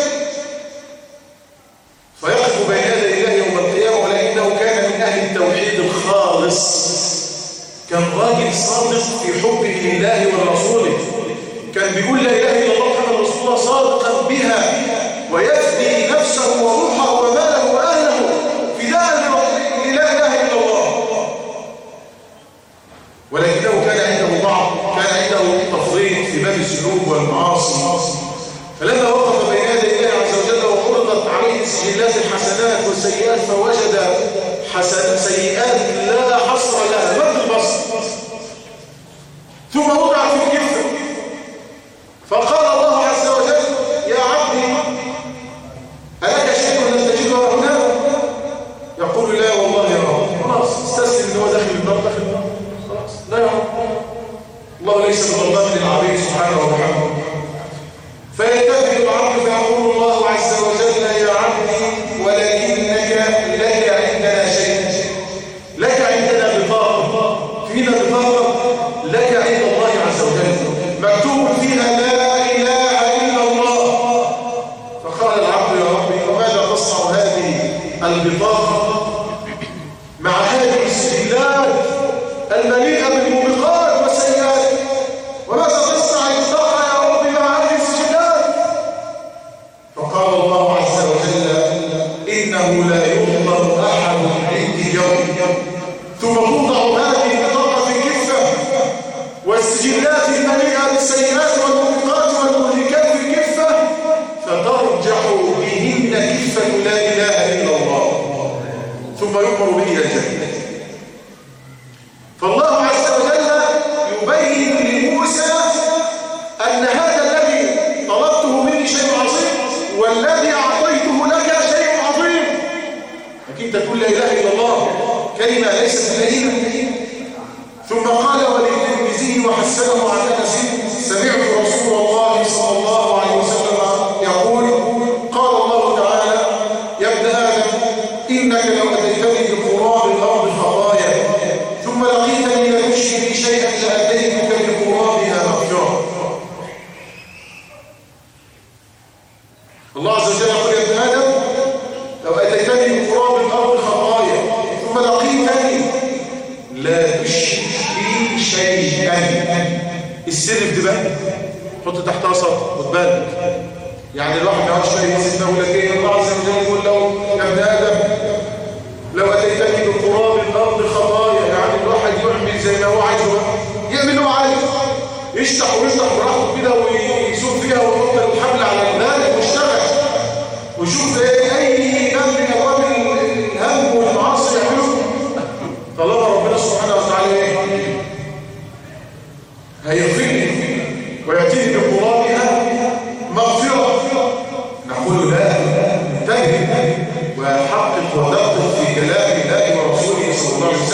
فيقف بين يدي الله يوم القيامة ولكنه كان من أهل التوحيد الخالص كان راجل صادق في حبه لله ورسوله كان بيقول لا إله إلا الله محمد رسول الله صادقا بها ويفدي نفسه وروحه وماله وأهله فداء للا إله إلا الله ولكنه كان عنده تفريط في باب الذنوب والمعاصي فلما وقف بين يدي الله عز وجل وعرضت عليه سجلات الحسنات والسيئات فوجد سيئات لا حصر لها مد البصر ثم وضع في الكفة فقال الله عز وجل يا عبدي ألك شيء لم تجده هنا يقول لا والله يا رب خلاص استسلم ان هو داخل النار خلاص لا يا رب الله ليس بظلام للعبيد سبحانه وتعالى فيلتفت العبد فيقول الله عز وجل يا عبدي ولكنك لك عندنا شيء لك عندنا بطاقة فينا بطاقة لك عند الله عز وجل مكتوب فيها لا إله إلا الله فقال العبد يا ربي وماذا تصنع هذه البطاقة مع هذه السجلات المليئة بالموبقات والسيئات وماذا تصنع البطاقة يا ربي مع هذه السجلات فقال الله عز وجل إنه لا يظلم أحد عندي يوم ثم توضع هذه البطاقة في كفة والسجلات المليئة بالسيئات والموبقات والمهلكات في كفة فترجع بهن كفة لا إله إلا الله ثم يؤمر به إلى الجنة فالله عز وجل يبين لموسى أن هذا الذي طلبته مني شيء عظيم والذي أعطيته لك شيء عظيم أكيد تقول لا إله إلا الله كلمة ليست بليلة ثم قال وللترمذي وحسنه عن أنس سمعت رسول الله صلى الله عليه وسلم يقول قال الله تعالى يا ابن آدم إنك لو أتيتني بقراب الأرض خطايا ثم لقيتني لا تشرك شيئا لأتيتك بقرابها مغفرة الله عز وجل يقول يا ابن آدم لو أتيتني بقراب الأرض خطايا ثم لقيتني لا تشرك بي شيئا السلف دي بقى حط تحتها سطر خد بالك يعني الواحد ما يعرفش يسيبنا ولا كده الله عز وجل يقول له يا ابن آدم لو أتيتني بقراب الأرض خطايا يعني الواحد يعمل زي ما هو عايزه يعمل اللي هو عايزه يشتح ويشتح براحته كده ويسوق فيها ويحط الحبل على النار ويشتغل ويشوف اي باب من ابواب الهم والمعاصي يعمله طالما ربنا سبحانه وتعالى هيغفر وياتيه بقرابها مغفره نقول لا انتهي وحقق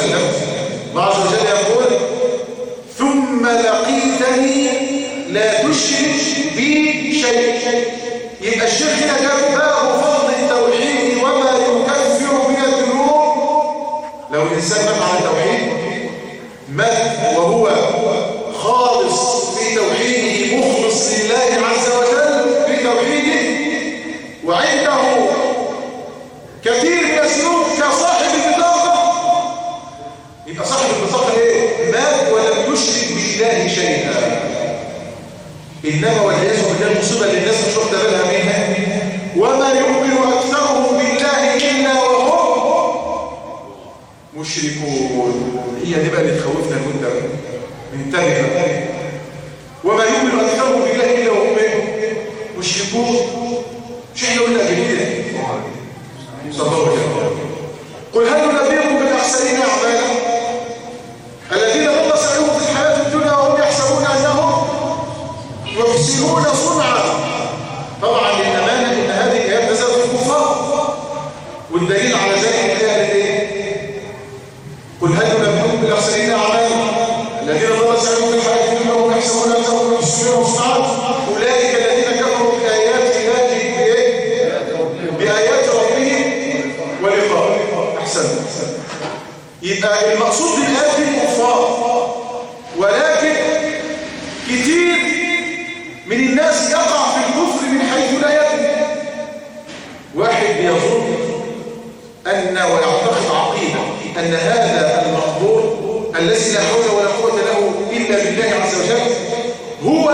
وسلم. الله عز وجل يقول ثم لقيتني لا تشرك بي شيء. يبقى الشرك هنا جاب باب فضل التوحيد وما يكفر من الذنوب. لو الإنسان مات على التوحيد، مات وهو خالص في توحيده، مخلص لله عز وجل في توحيده، وعنده كثير من الذنوب كصاحب البطاقة، يبقى صاحب البطاقة ايه؟ مات ولم يشرك بالله شيئا. إنما والعياذ بالله المصيبة اللي الناس مش واخده بالها منها، وما يؤمن أكثرهم بالله إلا وهم مشركون. هي دي بقى اللي تخوفنا المنتبه. انتبه. وما يؤمن أكثرهم بالله إلا وهم مشركون. مش احنا قلنا قبل كده؟ صلى الله عليه وسلم. قل هل ننبئكم بالأخسرين أعمالا الذين ضل سعيهم في الحياة الدنيا وهم يحسبون أنهم يحسنون صنعا. طبعا للأمانة إن هذه الآيات نزلت في الكفار، والدليل على ذلك الآية ايه؟ قل هل ننبئكم بالأخسرين أعمالا الذين ضل سعيهم في الحياة الدنيا وهم يحسبون أنهم يحسنون صنعا أولئك الذين كفروا بآيات الله بآيات ربهم ولقائه. أحسن. يبقى المقصود بالآيات الكفار، ولكن كتير من الناس يقع في الكفر من حيث لا يدري. واحد بيظن أن ويعتقد عقيدة أن هذا المقبور الذي لا حول ولا قوة له إلا بالله عز وجل هو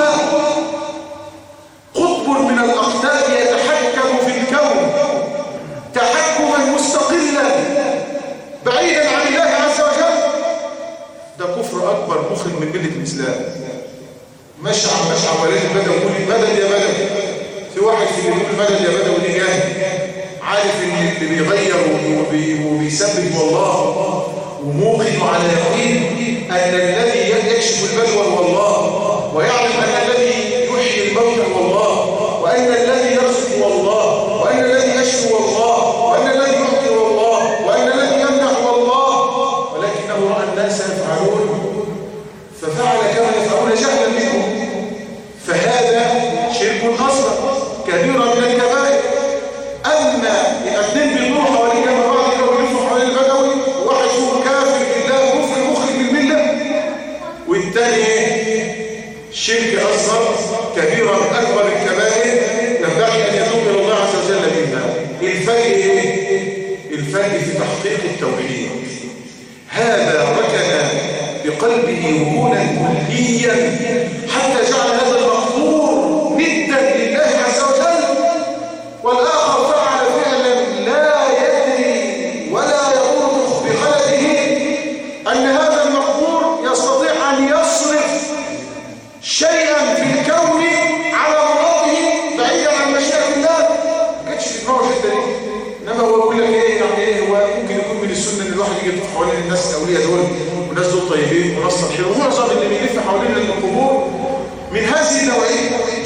قطب من الأقطاب يتحكم في الكون تحكما مستقلا بعيدا عن الله عز وجل. ده كفر أكبر مخرج من ملة الإسلام. مش عمالين البدوي يقول مدد يا بدوي. في واحد في يقول مدد يا بدوي دي جاهل، عارف ان اللي بيغير وبيثبت والله، وموقن على يقين ان الذي يكشف البدوى هو الله، ويعلم ان الذي يحيي الموتى هو الله، وان الذي يرزق هو الله، وان الذي يشفي هو الله، وان الذي يعطي هو الله، وان الذي يمنح هو الله، ولكنه راى الناس يفعلون ففعل كما يفعلون جهلا منهم. فهذا شرك اصغر كبيرا من الكبائر. اما الاثنين بيدوروا حوالين جنب بعض كده ويلفوا حوالين البدوي، واحد فيهم كافر بالله كفر مخرج من المله، والثاني شرك اصغر كبيرا من اكبر الكبائر ينبغي ان يتوب الى الله عز وجل منها. الفرق ايه؟ الفرق في تحقيق التوحيد. هذا ركن بقلبه وجودا كليا حتى جعل هذا المقبور ندا لله عز وجل، والآخر فعل فعلا لا يدري ولا يقول بخلده أن هذا المقبور يستطيع أن يصرف شيئا في الكون على مراده بعيدا عن مشيئة الله. ما كانش في دماغه الحته دي، انما هو يقول لك ايه يعني ايه، هو ممكن يكون من السنه ان الواحد يجي يطوف حوالين الناس الاولياء دول والناس دول طيبين وناس صالحين، ومعظم اللي بيلف حوالين القبور من هذه النوعيه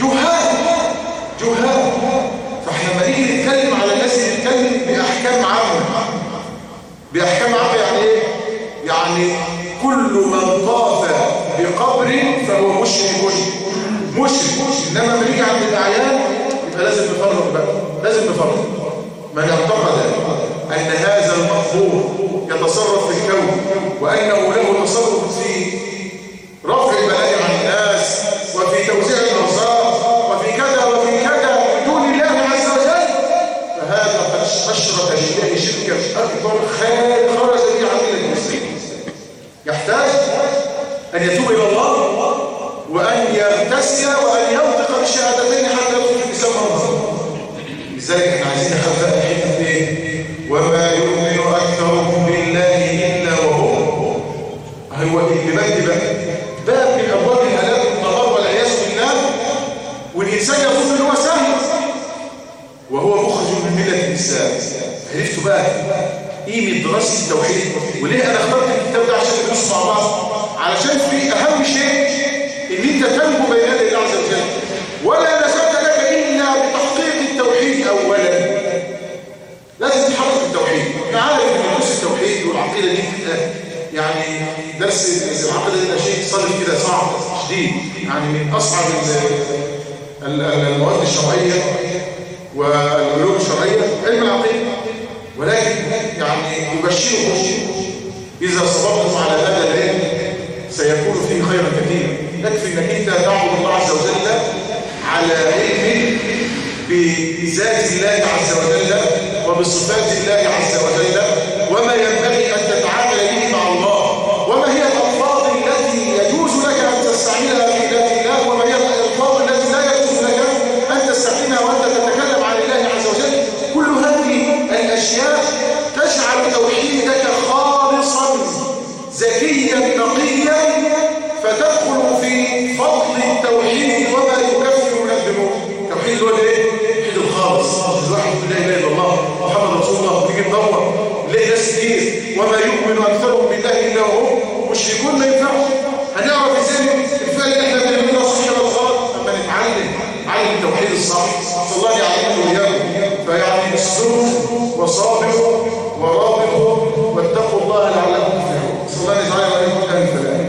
جهال. فاحنا لما نيجي نتكلم على الناس نتكلم باحكام عامه. يعني ايه؟ يعني كل من طاف بقبر فهو مشرك. انما لما نيجي عند الاعيان يبقى لازم نفرق بقى، من اعتقد ان هذا المقبور يتصرف في الكون وانه له تصرف في رفع البلاء عن الناس وفي توزيع الارزاق وفي كذا من دون الله عز وجل، فهذا قد اشرك بالله شركا اكبر خرج به عن مله المسلمين. يحتاج ان يتوب الى الله وان يغتسل وان ينطق بالشهادتين حتى يدخل في لسان الله. لذلك احنا عايزين نخفف حته ايه؟ وما يؤمن اكثرهم بالله الا وهم. هو اللي باب من ابواب الهلاك والضلال والعياذ بالله، والانسان يظن ان هو سهل وهو مخرج من مله الاسلام. عرفتوا بقى قيمه دراسه التوحيد وليه انا اخترت الكتاب ده عشان ندرسه مع بعض؟ علشان في اهم شيء ان انت تنجو بين يدي الله عز وجل، ولا نجاة لك الا بتحقيق التوحيد اولا. لازم تحقق التوحيد. انا عارف ان دروس التوحيد والعقيده دي يعني درس العقيدة ده شيء صلب كده صعب شديد، يعني من أصعب المواد الشرعية والعلوم الشرعية علم العقيدة، ولكن يعني أبشركم إذا صبرتم على هذا العلم سيكون فيه خيرا كثيرا. يكفي أنك أنت تعبد الله عز وجل على علم بذات الله عز وجل وبصفات الله عز وجل وما ينبغي أن تتعامل به مع الله، وما هي الألفاظ التي يجوز لك أن تستعملها في ذات الله، وما هي الألفاظ التي لا يجوز لك أن تستخدمها وأنت تتكلم عن الله عز وجل. كل هذه الأشياء تجعل توحيدك خالصا زكيا نقيا، فتدخل في فضل التوحيد وما يكفر من الذنوب. التوحيد هو الايه؟ التوحيد الخالص، الواحد لا اله الا الله محمد رسول الله. تيجي تدور نلاقي ناس كتير وما يؤمن اكثرهم بالله الا وهم مشركون. ما ينفعش. هنعرف ازاي الفعل اللي احنا بنعمله صحيح ولا غلط؟ اما نتعلم التوحيد الصح. الله يعلمنا واياكم. فيعني اصبروا وصابروا ورابطوا واتقوا الله لعلكم تفلحون. صلى الله عليه وسلم.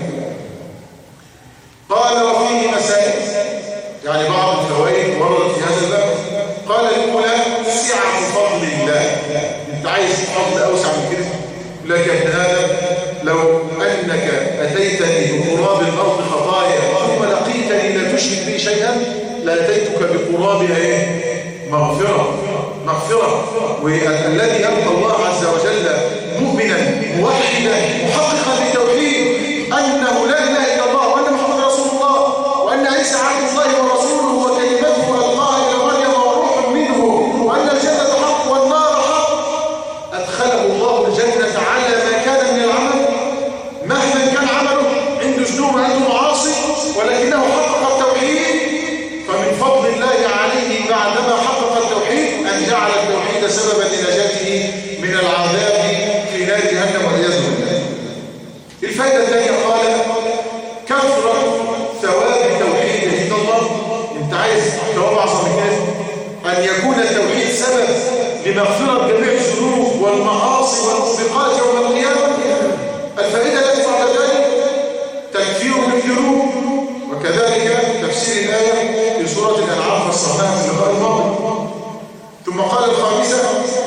قال وفيه مسائل، يعني بعض الفوائد وردت في هذا الباب. قال الأولى سعة فضل الله. انت عايز فضل أوسع من كده؟ لك ابن آدم لو أنك أتيتني بقراب الأرض خطايا ثم لقيتني لا تشرك بي شيئا لأتيتك بقرابها ايه؟ مغفرة. والذي يلقى الله عز وجل مؤمنا موحدا محققا للتوحيد أنه لا إله إلا الله وأن محمد رسول الله وأن عيسى عبد الله ورسوله وكلمته ألقاها إلى مريم وروح منه وأن الجنة حق والنار حق، أدخله الله الجنة على ما كان من العمل مهما كان عمله، عنده ذنوب وعنده معاصي، ولكنه حقق التوحيد. فمن فضل الله عليه بعدما حقق التوحيد أن جعل التوحيد سببا لنجاته من العذاب في نار جهنم والعياذ بالله. الفائدة الثانية قال كثرة ثواب التوحيد عند الله. انت عايز ثواب اعظم من كده، ان يكون التوحيد سبب لمغفرة جميع الذنوب والمعاصي والموبقات يوم القيامة. الفائدة التي بعد ذلك تكفير الذنوب، وكذلك تفسير الآية في سورة الأنعام فسرناها في اللقاء الماضي. ثم قال الخامسة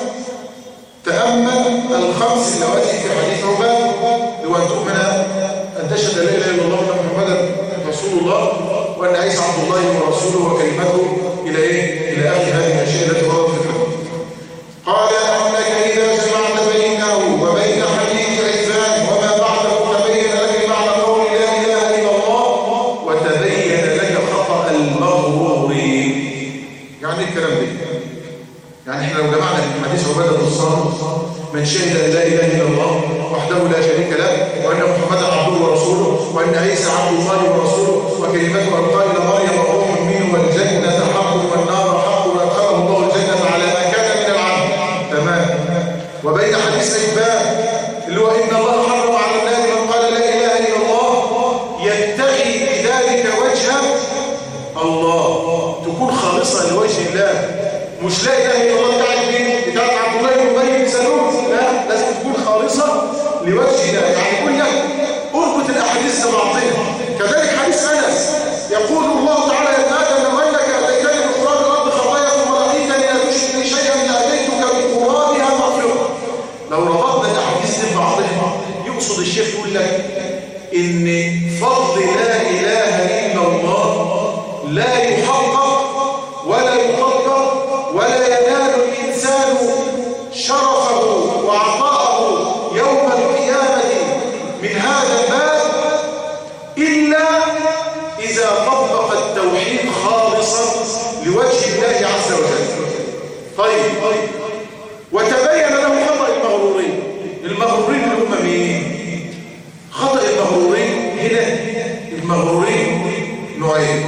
تأمل الخمس اللواتي في حديث عباد وأن تؤمن أن تشهد لا إله إلا الله وأن محمدا رسول الله وأن عيسى عبد الله ورسوله وكلمته إلى إيه؟ إلى آخر هذه الأشياء التي وردت في الحديث. قال أنك إذا جمعت بينه وبين حديث عثمان وما بعده تبين لك معنى قول لا إله إلا الله وتبين لك خطأ المغرورين. يعني الكلام ده يعني احنا لو جمعنا في حديث عبادة بن الصامت من شهد ان لا اله الا الله وحده لا شريك له وان محمدا عبده ورسوله وان عيسى عبد الله ورسوله وكلمته القى الى مريم وروح منه والجنه حق والنار حق وادخله الله الجنه على ما كان من العمل. تمام. وبين حديث عباد اللي هو ان الله حرم على النار من قال لا اله الا الله يبتغي بذلك وجه الله، تكون خالصه لوجه الله، مش لا اله الا الله بتاعت عبد الله بن ابي بن سلول، لا، لازم تكون خالصه لوجه الله. يعني كل اربط الاحاديث ببعضها. كذلك حديث انس يقول الله تعالى يا ابن ادم لو انك اتيتني بقراب الارض خطايا ثم لقيتني لا تشرك بي شيئا لاتيتك بقرابها مغفره. لو ربطنا الاحاديث ببعضها يقصد الشيخ يقول لك ان فضل لا اله الا الله لا يحقق ولا يطبق ولا ينال الإنسان شرفه وعطاءه يوم القيامة من هذا الباب إلا إذا طبق التوحيد خالصا لوجه الله عز وجل. طيب، وتبين له خطأ المغرورين. المغرورين اللي هم مين؟ خطأ المغرورين هنا، المغرورين نوعين: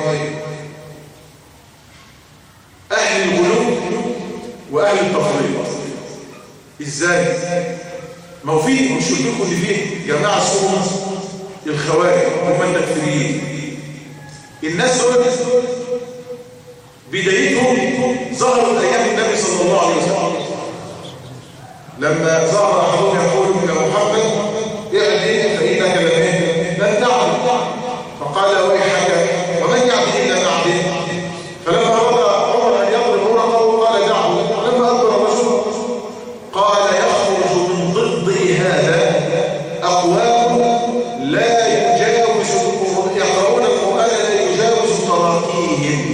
أهل الغلو وأهل التفريط. إزاي؟ ما هو فيه مش قلت لكم ان فيه جماعة اسمهم الخوارج هم التكفيريين. الناس دول بدايتهم ظهرت أيام النبي صلى الله عليه وسلم، لما ظهر أحدهم يقول يا محمد اعدل هذا أقوام لا يجاوز يقرؤون القرآن لا يجاوز تراقيهم.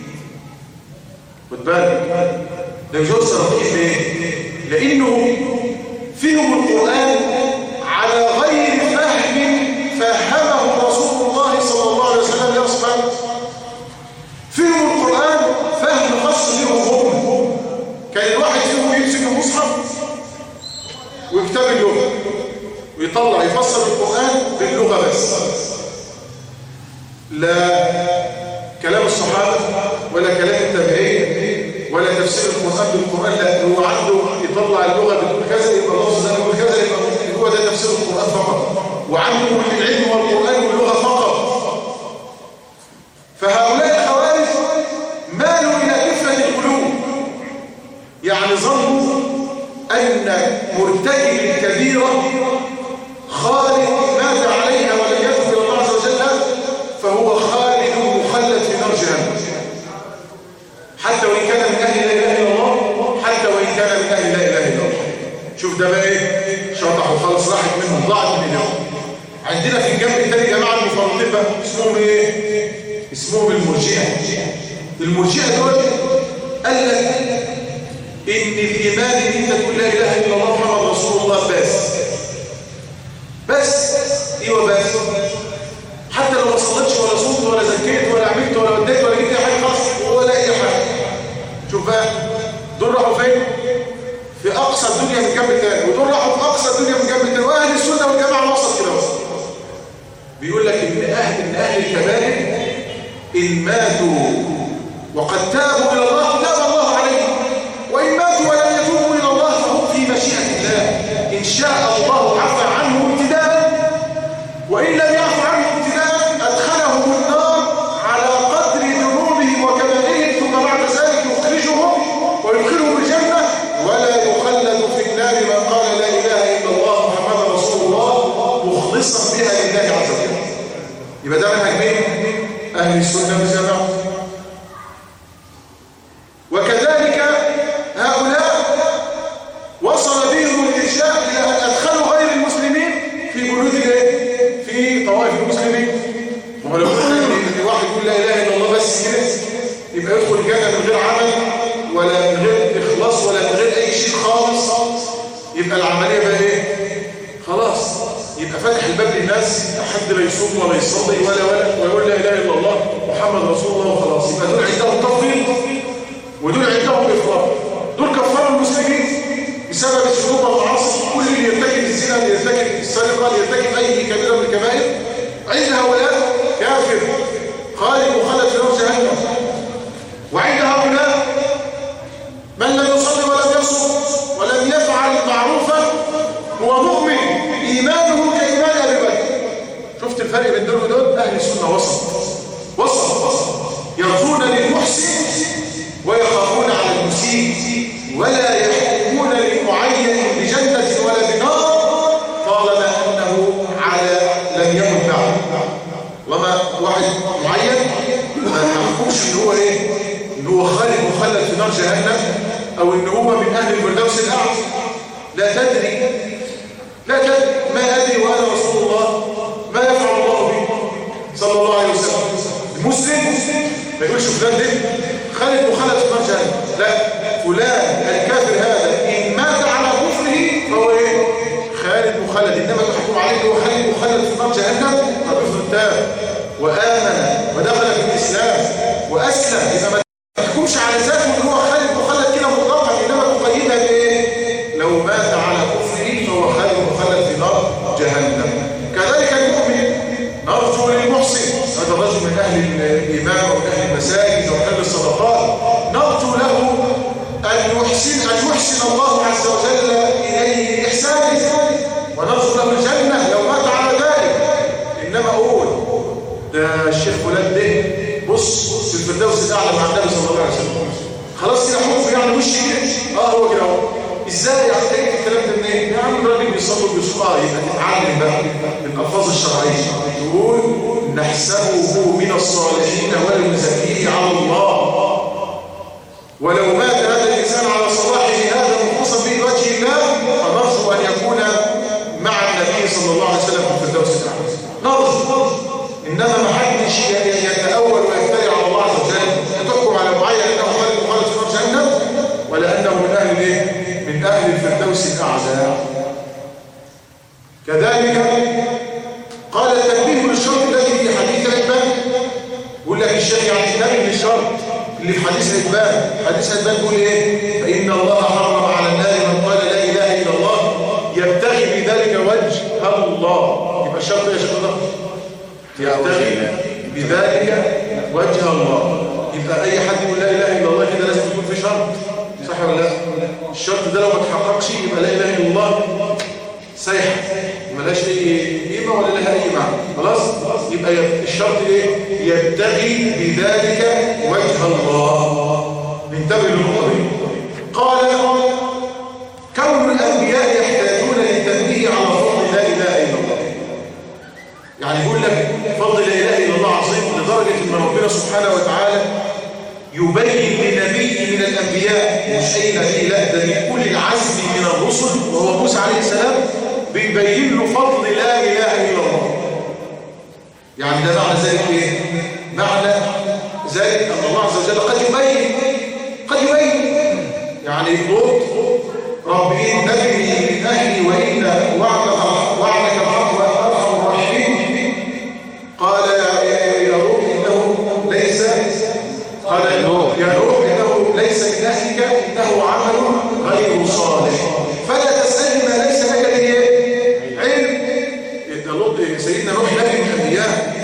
خد بالك، لا يجاوز تراقيهم ليه؟ لأنه فيهم القرآن على غير فهم فهمه رسول الله صلى الله عليه وسلم يا أصحاب. فيهم القرآن فهم خاص بهم هم. كان الواحد فيهم يمسك المصحف ويكتب اللغة ويطلع يفسر القرآن باللغة بس، لا كلام الصحابة ولا كلام التابعين ولا تفسير القرآن بالقرآن، لا هو عنده يطلع اللغة بتقول كذا يبقى اللفظ ده بيقول كذا يبقى هو ده تفسير القرآن فقط، وعنده العلم والقرآن واللغة فقط. فهؤلاء الخوارج مالوا إلى كفة القلوب، يعني ظنوا أن مرتكب الكبيرة خالد مات عليها ولم يتب الله عز وجل فهو خالد مخلد في نار جهنم، حتى وإن كان من أهل لا إله إلا الله، حتى وإن كان من أهل لا إله إلا الله. شوف ده بقى إيه؟ شطحوا خالص، راحت منهم، ضاعت من إيديهم. عندنا في الجنب الثاني جماعة المفرطين بقى اسمهم إيه؟ اسمهم المرجئة. المرجئة دول قال لك إن الإيمان إن أنت تقول لا إله إلا الله محمد رسول الله بس إيوه بس، حتى لو ما صليتش ولا صمت ولا زكيت ولا عملت ولا وديت ولا جبت حاجة خاصة ولا أي حاجة. شوف بقى دول راحوا فين؟ في أقصى الدنيا من جنب الثاني، ودول راحوا في أقصى الدنيا من جنب الثاني، وأهل السنة والجماعة وسط كده وسط. بيقول لك إن أهل الكبائر إن ماتوا وقد تابوا إلى الله تاب الله عليهم، وإن ماتوا ولم يتوبوا إلى الله فهم في مشيئة الله. إن شاء الله عفى عنهم ابتداء، وإن لم يعفو عنهم ابتداء أدخلهم النار على قدر ذنوبهم وكبائرهم، ثم بعد ذلك يخرجهم ويدخلهم الجنة، ولا يخلد في النار من قال لا إله إلا الله محمد رسول الله مخلصا بها لله عز وجل. يبقى ده منهج مين؟ أهل السنة والجماعة. وكذلك هؤلاء وصل بهم الإرجاء إلى أن أدخلوا غير المسلمين في بلود الايه؟ في طوائف المسلمين. ولو قلنا ان واحد يقول لا اله الا الله بس كده يبقى يدخل الجنه من غير عمل ولا من غير اخلاص ولا من غير اي شيء خالص، يبقى العمليه بقى ايه؟ خلاص يبقى فتح الباب للناس، حد لا يصوم ولا يصلي ولا ويقول لا اله الا الله محمد رسول الله وخلاص. يبقى دول عندهم تفضيل ودول عندهم افراط. دول كفروا المسلمين بسبب الشرور والمعاصي، كل اللي يرتكب الزنا، اللي يرتكب السرقه، اللي يرتكب اي كبيره من الكبائر عند هؤلاء كافر خالد مخلد في نار جهنم. وعند هؤلاء من لم يصلي ولم يصوم ولم يفعل معروفا هو مؤمن ايمانه كايمان ابي بكر. شفت الفرق بين دول ودول؟ اهل السنه وسط يرجون للمحسن ويخافون على المسيء، ولا يحكمون لمعين بجنة ولا بنار طالما أنه على لم يمت بعد. وما واحد معين ما تحكمش إن هو إيه؟ إن هو خالد مخلد في نار جهنم أو إن هو من أهل الفردوس الأعلى. لا تدري ما أدري وأنا رسول الله ما يفعل الله به صلى الله عليه وسلم. المسلم ما يقولش فلان ده خالد مخلد في نار جهنم، لا، فلان الكافر هذا إن مات على كفره فهو إيه؟ خالد مخلد. إنما تحكم عليه هو خالد مخلد في نار جهنم، طب افرض تاب وآمن ودخل في الإسلام وأسلم، إذا ما تحكمش على ذاته إن هو خالد مخلد كده مطلقا، إنما تقيدها بإيه؟ لو مات على كفره فهو خالد مخلد في نار جهنم. كذلك المؤمن نرجو للمحسن، هذا الرجل من أهل الإيمان ومن أهل المساجد ومن أهل الصدقات، نرجو له أن يحسن الله عز وجل إليه إحسانه، ونرجو له الجنة لو مات على ذلك. إنما أقول ده الشيخ فلان ده بص في الفردوس الأعلى مع النبي صلى الله عليه وسلم، خلاص كده حكم يعني مش كده هو كده اهو. ازاي يعني تجيب الكلام ده منين؟ يا عم الراجل بيصلي وبيصوم، يبقى تتعلم بقى الألفاظ الشرعية، تقول نحسبه من الصالحين ونزكيه على الله، ولو مات هذا الإنسان على صلاحه هذا مخلصا به وجه الله فنرجو أن يكون صلى الله عليه وسلم في الفردوس الأعلى. نرجو، إنما ما حدش يتأول ويفتري على الله عز وجل وتحكم على معين أنه خالد في نار جهنم ولا أنه من أهل إيه؟ من أهل الفردوس الأعلى. كذلك قال التنبيه للشرط الذي في حديث عتبان، يقول لك الشيخ يعني النبي للشرط اللي في حديث عتبان. حديث عتبان يقول ايه؟ فإن الله حرم على النار من قال لا إله إلا الله يبتغي بذلك وجه الله. يبقى الشرط يا شيخ الله يبتغي بذلك وجه الله. يبقى أي حد يقول لا إله إلا الله كده لازم يكون في شرط، صح ولا لا؟ الشرط ده لو ما تحققش يبقى لا إله إلا الله سايحة ملاش اي قيمه ولا لها اي معنى. خلاص يبقى الشرط ايه؟ يبتغي بذلك وجه الله. ننتبه للنقطه دي. قال كون الانبياء يحتاجون للتنبيه على فضل لا اله الا الله. يعني يقول لك فضل لا اله الا الله عظيم لدرجه ان ربنا سبحانه وتعالى يبين لنبي من الانبياء، مش اي نبي، لا ده من اولي العزم من الرسل وهو موسى عليه السلام، بيبين له فضل لا اله الا الله. يعني ده معنى ذلك ايه؟ معنى ذلك ان الله عز وجل قد يبين يعني لوط رب نبني من اهلي وان وعدك الحق وانت ارحم الراحمين. قال يا لوط انه ليس، قال يا نوح انه ليس من اهلك انه عمل غير صالح فلا تسالني ما ليس لك به علم. سيدنا نوح نبي من الانبياء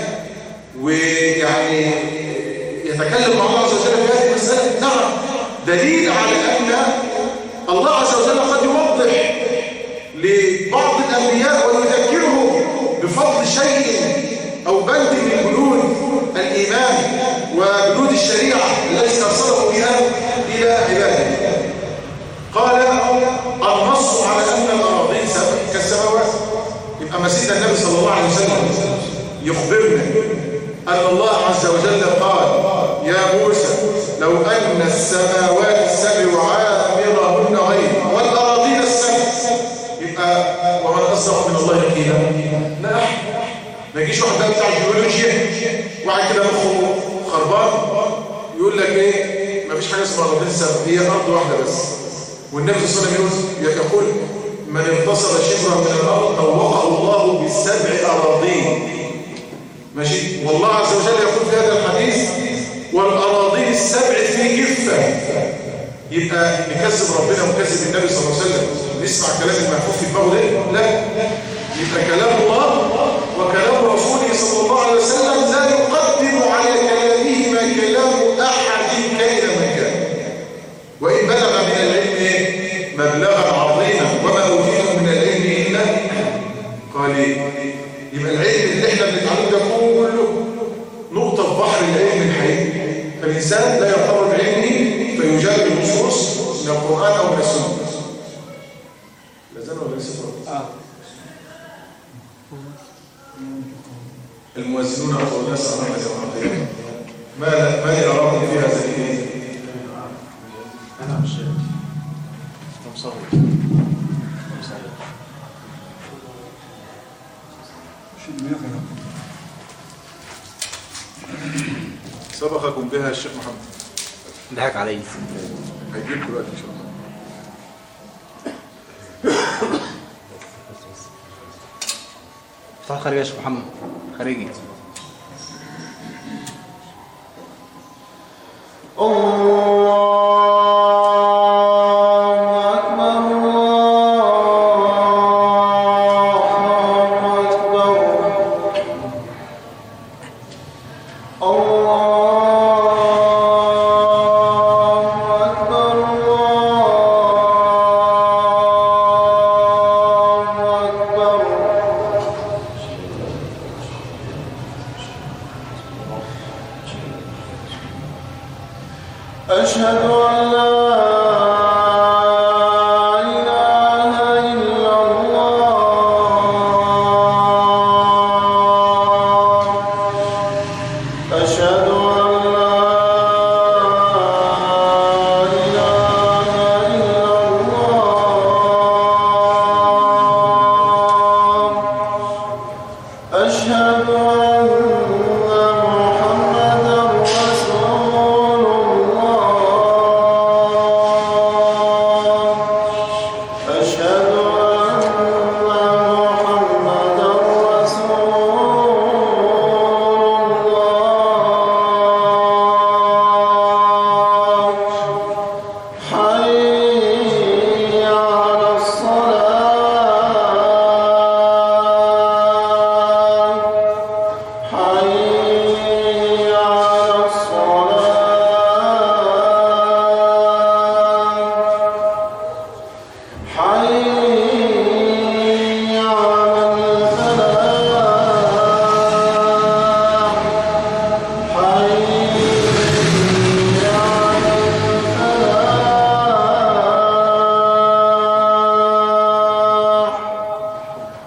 ويعني يتكلم مع الله عز وجل في هذه المساله. نعم دليل على ان الله عز وجل قد يوضح لبعض الانبياء ويذكرهم بفضل شيء او بند من بنود الايمان وبنود الشريعه التي ارسله بها الى عباده. قال النص على ان الاراضين كالسماوات. يبقى ما سيدنا النبي صلى الله عليه وسلم يخبرنا ان الله عز وجل قال يا موسى لو ان السماوات السبع عامرهن غير والاراضين السبع. يبقى ومن اصدق من الله قيلا؟ لا احد. ما يجيش واحد بتاع الجيولوجيا واحد كده مخه خربان يقول لك ايه ما فيش حاجه اسمها اراضين السبع، هي ارض واحده بس. والنبي صلى الله عليه وسلم يقول من انتصر شبرا من الارض طوقه الله بالسبع اراضين. ماشي. والله عز وجل يقول في هذا الحديث والاراضين السبع في كفه. يبقى نكذب ربنا ونكذب النبي صلى الله عليه وسلم نسمع كلام المحفوظ في دماغه ده؟ لا. يبقى كلام الله وكلام رسوله صلى الله عليه وسلم لا يقدم على كلامهما كلام احد كائنا من كان. وان بلغ من العلم مبلغا عظيما وما اوتيتم من العلم الا قليل. يبقى العلم اللي احنا بنتعلمه ده كله نقطه في بحر العلم الحقيقي. فالانسان لا يرتبط بعلمه فيجرب النصوص من القران او من السنه. لازال ولا لسه؟ الموازنون أطول الناس أمام يوم القيامة ما يراهم في هذا الدين. أنا مش مصور سبقكم بها الشيخ محمد. ضحك علي. هيجيب دلوقتي إن شاء الله. افتح خارجي يا شيخ محمد. خارجي.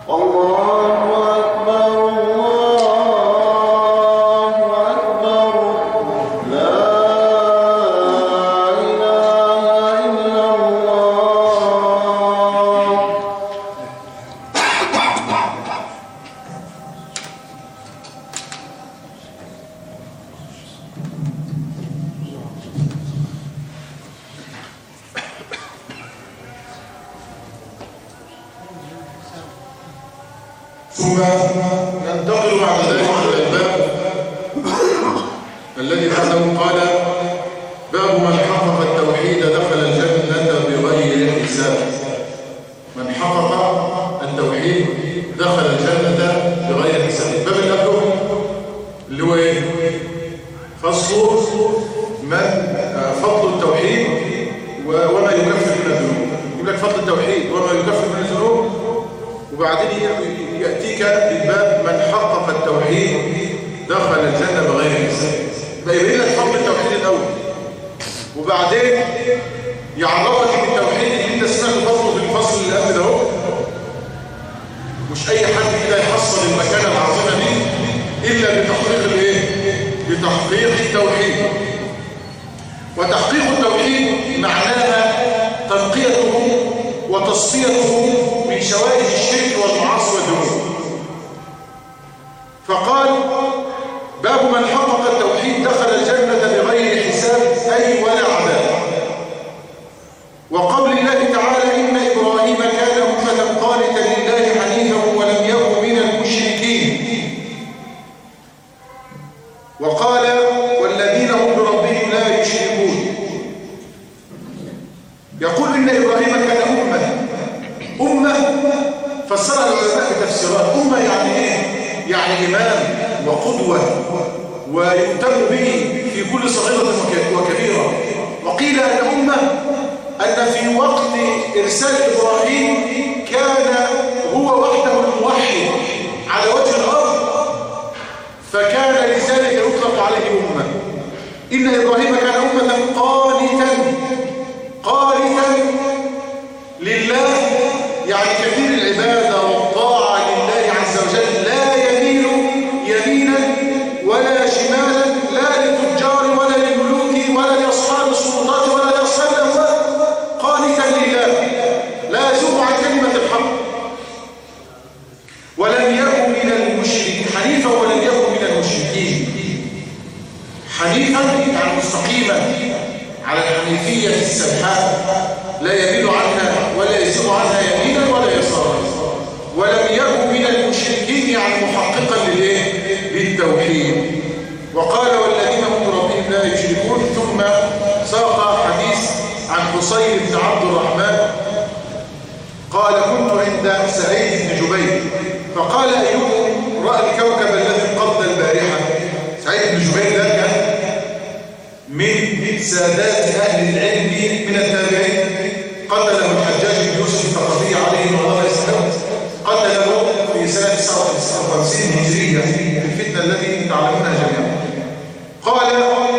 ثم ننتقل بعد ذلك إلى الباب الذي بعده قال باب من حقق التوحيد دخل الجنة بغير حساب. من حقق التوحيد دخل الجنة بغير حساب. الباب اللي قبله اللي هو ايه؟ فصل فضل التوحيد وما يكفر من الذنوب. يقول لك فضل التوحيد وما يكفر من الذنوب، وبعدين يأتيك بالباب من حقق التوحيد دخل الجنة بغير حساب. يبين لك فضل التوحيد الأول، وبعدين يعرفك ان التوحيد اللي انت سمعت فضله في الفصل اللي قبل ده مش اي حد كده يحصل المكانه العظيمه دي الا بتحقيق الايه؟ بتحقيق التوحيد. وتحقيق التوحيد معناها تنقيته وتصفيته من شوائب الشرك والمعاصي والذنوب. فقال باب من حقق التوحيد دخل الجنة بغير حساب أي ولا عذاب. وقول الله تعالى إن إبراهيم كان أمة قانتا لله حنيفا ولم يكن من المشركين. وقال والذين هم بربهم لا يشركون. يقول إن إبراهيم كان أمة فسرها العلماء بتفسيرات. أمة يعني إيه؟ يعني إمام وقدوة ويهتم به في كل صغيرة وكبيرة. وقيل أن أمة أن في وقت إرسال إبراهيم كان هو وحده الموحد على وجه الأرض، فكان لذلك يطلق عليه أمة. إن إبراهيم كان أمة قانتا لله، يعني كثير العبادة والطاعة لله عز وجل، لا يميل يمينا ولا شمالا، لا للتجار ولا للملوك ولا لأصحاب السلطات ولا لأصحاب الأموال، قانتا لله لا يزوغ عن كلمة الحق. ولم يكن من المشركين حنيفا، ولم يكن من المشركين. حنيفا يعني مستقيما على الحنيفية السمحاء، لا يميل عنها ولا يزيغ عنها يمينا ولا يسارا. ولم يكن من المشركين يعني محققا للتوحيد. وقال والذين هم بربهم لا يشركون. ثم ساق حديث عن حسين بن عبد الرحمن قال كنت عند سعيد بن جبير فقال أيكم رأى الكوكب الذي انقض البارحة. سعيد بن جبير ده كان من سادات أهل العلم من التابعين، قتله الحجاج بن يوسف الثقفي عليه الله يسلم، قتله في سنة 59 هجرية في الفتنة التي تعلمونها جميعا. قال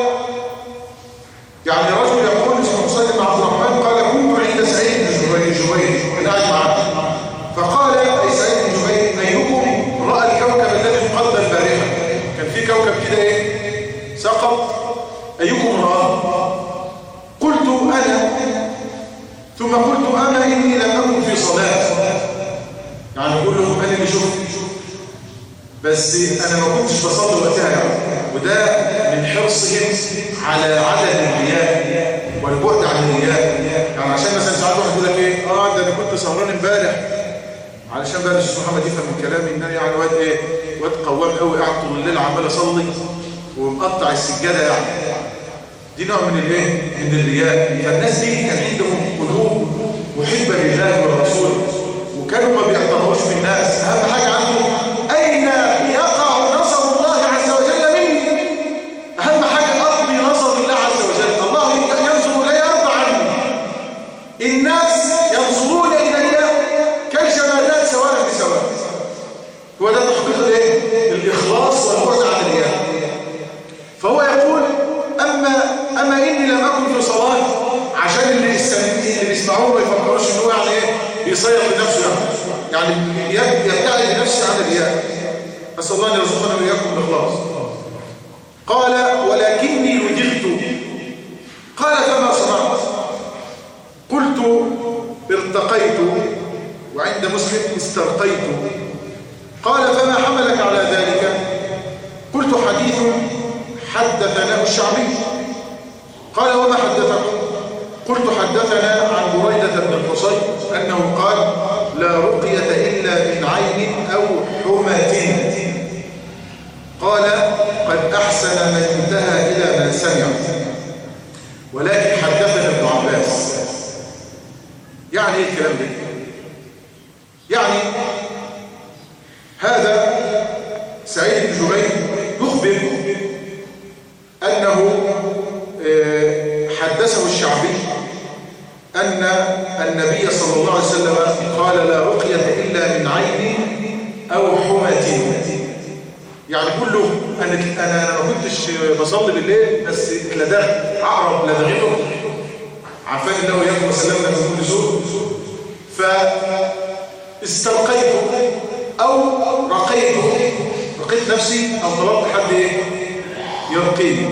يعني رجل يقول اسمه حسين بن عبد الرحمن قال كنت عند سعيد بن جبير قاعد معه، فقال أي سعيد بن جبير أيكم رأى الكوكب الذي انقض البارحة؟ كان في كوكب كده ايه سقط، أيكم رأى؟ قلت أنا، ثم قلت أنا إني لم أكن في صلاة. يعني يقول لهم أنا اللي شفت، بس أنا ما كنتش بصلي وقتها يعني. وده من حرصهم على عدد الرياء والبعد عن الرياء. يعني عشان مثلا ساعات واحد يقول لك إيه ده أنا كنت سهران امبارح، علشان بقى الشيخ محمد يفهم من كلامي إن أنا يعني واد قوام قوي قاعد طول الليل عمال أصلي ومقطع السجادة يعني. دي نوع من الايه؟ من الرياء. فالناس دي كان عندهم قلوب محبه لله والرسول، وكانوا ما بيعتبروش في الناس. اهم حاجه عندهم اين يقع نصر الله عز وجل مني. اهم حاجه ارضي نصر الله عز وجل. الله ينظر الي يرضى عني. الناس ينظرون الي كالجمادات سواء بسواء. هو ده تحقيق الايه؟ الاخلاص والبعد عن الرياء. فهو يقول أما إني لم أكن في صلاة، عشان اللي بيسمعوه ما يفكروش إن هو يعني إيه بيصير لنفسه يعني أسأل الله أن يرزقنا وإياكم الإخلاص. قال ولكني لدغت. قال فما صنعت؟ قلت ارتقيت، وعند مسلم استرقيت. قال فما حملك على ذلك؟ قلت حديث حدثناه الشعبي. قال وما حدثكم؟ قلت حدثنا عن بريدة بن الحصين أنه قال لا رقية إلا من عين أو حمى. قال قد أحسن من انتهى إلى ما سمع، ولكن حدثنا ابن عباس. يعني ايه الكلام ده؟ يعني هذا سعيد بن جبير يخبر أنه حدثه الشعبي أن النبي صلى الله عليه وسلم قال لا رقية إلا من عين أو حمى. يعني كله أنا ما كنتش بصلي بالليل، بس لدغت عقرب لدغته، عفان الله وإياكم وسلمنا من كل سوء، فاسترقيت أو رقيت نفسي أو طلبت حد يرقيني.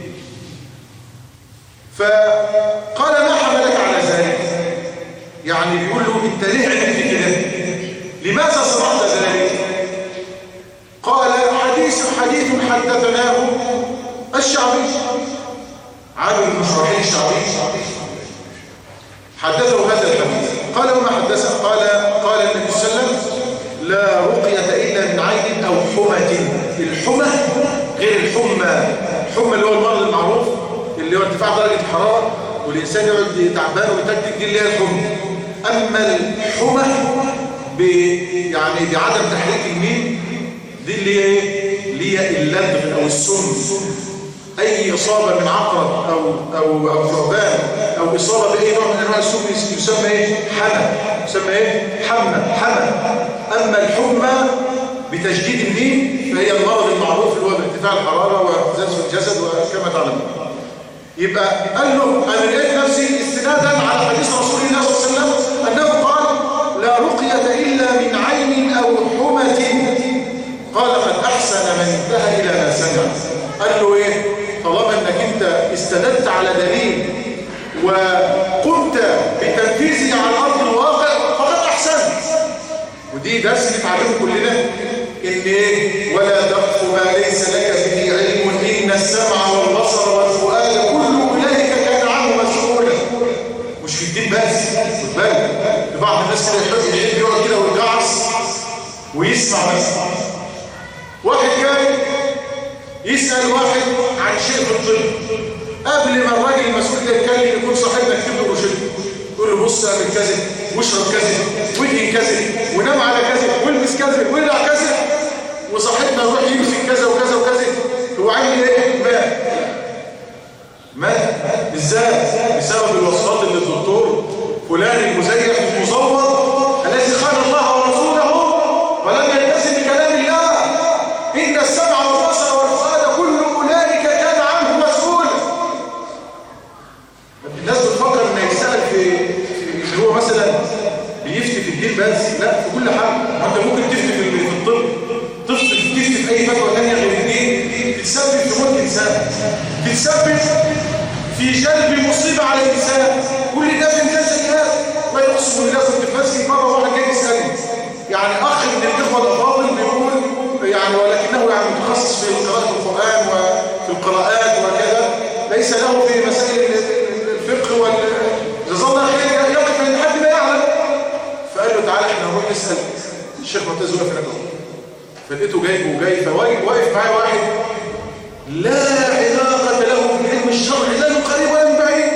فقال ما حملك على ذلك؟ يعني بيقول له انت ليه عملت كده؟ لماذا صنعت ذلك؟ قال حديث حدثناه الشعبي، عامل المشرحين الشعبي حدثه هذا الحديث. قال وما حدثه؟ قال النبي صلى الله عليه وسلم لا رقية إلا من عين أو حمى. الحمى غير الحمى. الحمى اللي هو المرض المعروف اللي هو ارتفاع درجة الحرارة والإنسان يقعد تعبان ويتكتك، دي اللي هي الحمى. أما الحمى يعني بعدم تحريك الميم، دي اللي هي اللدغ أو السم. أي إصابة من عقرب أو ثعبان أو إصابة بأي نوع من أنواع السم يسمى حمى. حمى. أما الحمى بتشديد الميم فهي المرض المعروف اللي هو بارتفاع الحرارة واهتزاز في الجسد وكما تعلمون. يبقى قال له أنا لقيت نفسي استنادا على حديث رسول الله صلى الله عليه وسلم أنه قال لا رقية إلا من عين أو حمى. قال قد أحسن من انتهى إلى ما سمع. قال له إيه؟ طالما أنك أنت استندت على دليل وقمت بتنفيذه على أرض الواقع فقد أحسنت. ودي درس نتعلمه كلنا، إن إيه؟ ولا تقف ما ليس لك به علم إن السمع والبصر والفؤاد كل أولئك كان عنه مسؤولا. مش في الدين بس، خد بالك في بعض الناس كده يحب يقعد كده ويجعص ويسمع بس. واحد كان يسأل واحد عن شيء في الطب، قبل ما الراجل المسؤول ده يتكلم يكون صاحبنا يكتب له روشته، يقول له بص اعمل كذا واشرب كذا واجي كذا ونام على كذا والبس كذا ويلع كذا، وصاحبنا يروح يمسك كذا وكذا وكذا. هو عامل ايه؟ مات. ازاي؟ بسبب الوصفات اللي الدكتور فلان المزيف المزور الذي خان الله ورسوله ولم يلتزم بكلام الله. ان السمع والبصر والفؤاد كل اولئك كان عنه مسؤولا. الناس بتفكر ان يسال في اللي هو مثلا بيفتي في الدين بس، لا، في كل حاجه. انت ممكن تفتي في الطب، تفتي في اي فتوى ثانيه غير الدين، تتسبب في موت انسان، تتسبب في جلب مصيبه على الانسان. كل ده في انسان سيئات. لا يقسم بالله كنت في مسجد مره واحد جاي يسالني، يعني اخ من الاخوه الافاضل بيقول يعني ولكنه يعني متخصص في قراءه القران وفي القراءات وكذا، ليس له في مسائل الفقه والجزاء الله خير، يقف عند حد ما يعلم. فقال له تعالى احنا نروح نسال الشيخ معتز واقف هناك. فلقيته جاي فواقف معايا واحد لا علاقه له بالعلم الشرعي، لا من قريب ولا من بعيد.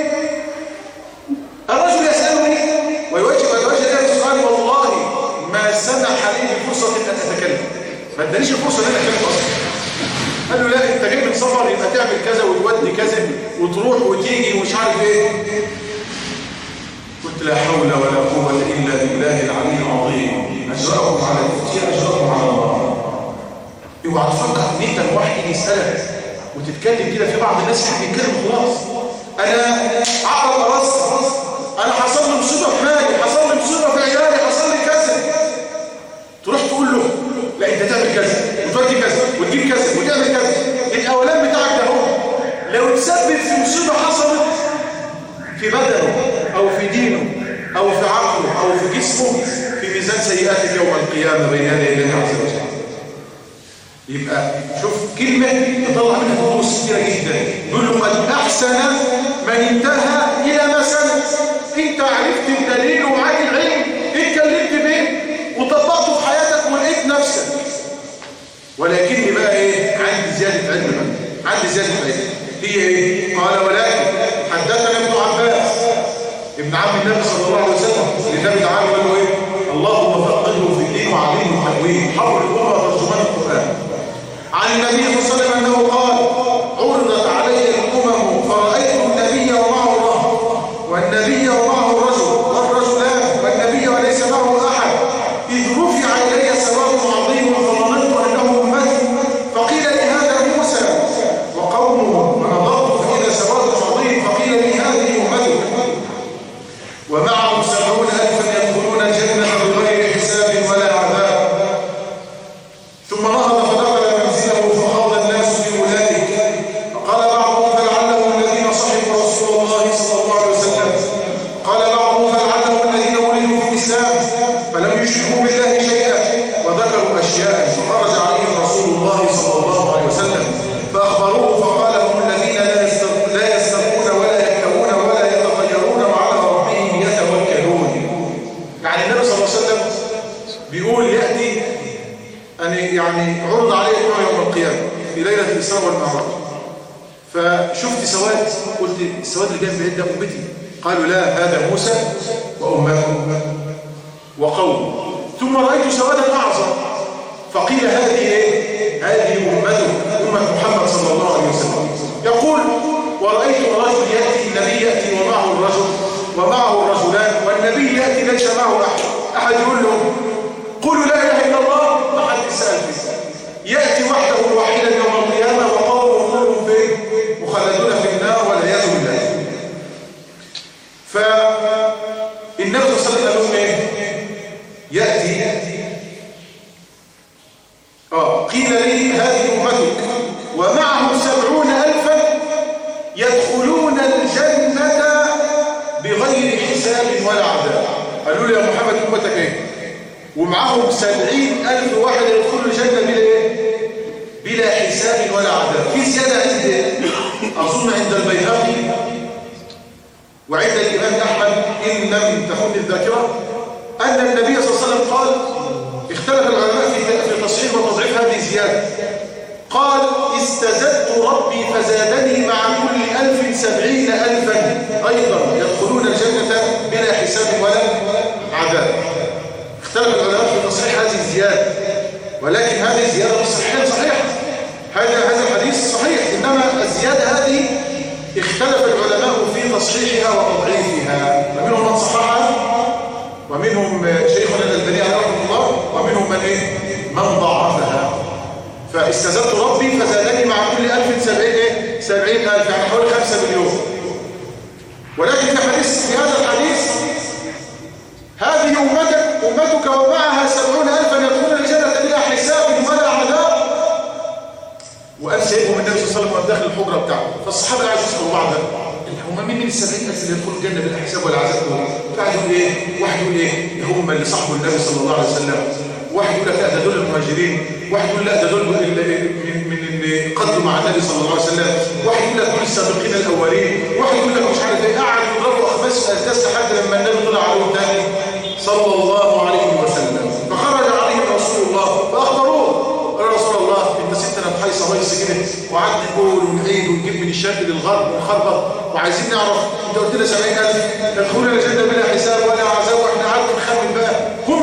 الرجل يسالني ويواجه هذا السؤال، والله ما سمح لي بالفرصه ان اتكلم، ما ادانيش الفرصه ان انا اتكلم اصلا. قال له لا انت جاي من سفر يبقى تعمل كذا وتودي كذا وتروح وتيجي ومش عارف ايه. قلت لا حول ولا قوه الا بالله العلي العظيم، اجرأكم على الافتياء اجرأكم على الله. اوعى تفكر ان انت الواحد يسالك وتتكلم كده. في بعض الناس بيتكلم خلاص، انا عقرب راس، انا حصل لي مصيبه في مالي، حصل لي مصيبه في عيالي، حصل لي كذا، تروح تقول له لا انت تعمل كذا وتجيب كذا وتعمل كذا. الاولان بتاعك ده هو لو تسبب في مصيبه حصلت في بدنه او في دينه او في عقله او في جسمه في ميزان سيئاتك يوم القيامه بين يدي الله عز وجل. يبقى شوف كلمه تطلع منها دروس كثيره جدا. يقول له قد احسن من انتهى الى ما سمع. انت عرفت الدليل ومعاك العلم، اتكلمت به وطبقته في حياتك ولقيت نفسك. ولكني بقى ايه؟ عندي زياده علم بقى، عندي زياده علم. هي ايه؟ قال ولكن حدثنا ابن عباس ابن عم النبي صلى الله عليه وسلم النبي تعالى قال له ايه؟ اللهم فقهه في الدين وعلمه التأويل حول الامه ترجمان القران. عن النبي صلى الله عليه وسلم انه قال عرضت علي الامم فرايت النبي ومعه الرهط والنبي ومعه الرجل والرجلان والنبي وليس معه احد اذ رفع الي سواد عظيم فظننت انه امتي فقيل لي هذا موسى وقومه فنظرت فاذا سواد عظيم فقيل لي هذه امتك ومعهم 70,000 يدخلون الجنة بغير حساب ولا عذاب. ثم نهض فدخل منزله فخاض الناس في أولئك فقال بعضهم فلعلهم الذين صحبوا رسول الله صلى الله عليه وسلم قال بعضهم فلعلهم الذين ولدوا في الإسلام فلم يشركوا بالله شيئا وذكروا أشياء فخرج عليهم رسول الله صلى الله عليه وسلم فأخبروه فقال هم الذين لا يسترقون ولا يكتوون ولا يتطيرون وعلى ربهم يتوكلون. يعني النبي صلى الله عليه وسلم بيقول يأتي أن يعني عرض عليه يوم القيامة في ليلة الإسراء والمعراج فشفت سواد قلت السواد اللي جاي بعيد ده أمتي قالوا لا هذا موسى وأمته وقوم ثم رأيت سوادا أعظم فقيل هذه إيه؟ هذه أمته أمة محمد صلى الله عليه وسلم. يقول ورأيت الرجل يأتي النبي يأتي ومعه الرجل ومعه الرجلان والنبي يأتي ليس معه أحد يقول له قولوا لا إله إلا الله ما حد يسأل فيه يأتي وحده وحيدا يوم القيامة وقومه كلهم فين مخلدون في النار والعياذ بالله. فالنبي صلى الله عليه وسلم قال لهم ايه؟ يأتي قيل لي هذه أمتك ومعهم 70,000 يدخلون الجنة بغير حساب ولا عذاب. قالوا لي يا محمد أمتك ايه؟ ومعهم 70,000 واحد يدخلوا الجنة بلا ايه؟ بلا حساب ولا عذاب. في زيادة عند أظن عند البيهقي وعند الإمام أحمد إن لم تخن الذاكرة أن النبي صلى الله عليه وسلم قال اختلف العلماء في تصحيح وتضعيف هذه الزيادة. قال استزدت ربي فزادني مع كل 1000 70,000 أيضا يدخلون الجنة بلا حساب ولا عذاب. اختلف العلماء في تصحيح هذه الزيادة ولكن هذه الزيادة مش صحيحة. هذا الحديث صحيح إنما الزيادة هذه اختلف العلماء في تصحيحها وتضعيفها ومنهم من صححها ومنهم شيخنا الألباني رحمه الله ومنهم من ضعفها. فاستزدت ربي فزادني مع كل 1000 70,000 يعني حوالي 5 مليون. ولكن في هذا الحديث هذه أمتك ومعها 70,000 يدخلون الجنة بلا حساب ولا عذاب. وقال سيدهم النبي صلى الله عليه وسلم داخل الحجرة بتاعته فالصحابة قاعدوا يسألوا بعض هم مين من 70,000 اللي يدخلوا الجنة بلا حساب ولا عذاب؟ قاعد يقول ايه؟ واحد يقول ايه؟ هم اللي صاحبوا النبي صلى الله عليه وسلم. واحد يقول لك لا ده دول المهاجرين. واحد يقول لا ده دول من اللي قدموا مع النبي صلى الله عليه وسلم. واحد يقول لك دول السابقين الاولين. واحد يقول لك مش عارف ايه. قعد يضربوا اخماس واساس لحد لما النبي طلع عليهم تاني صلى الله عليه وسلم. فخرج عليهم رسول الله فاخبروه قال يا رسول الله انت سبتنا بحيث هيص كده وقعدنا نقول ونعيد ونجيب من الشرق للغرب ونخربط وعايزين نعرف انت قلت لنا 70,000 يدخلون الجنه بلا حساب ولا عذاب واحنا قعدنا نخمن بقى هم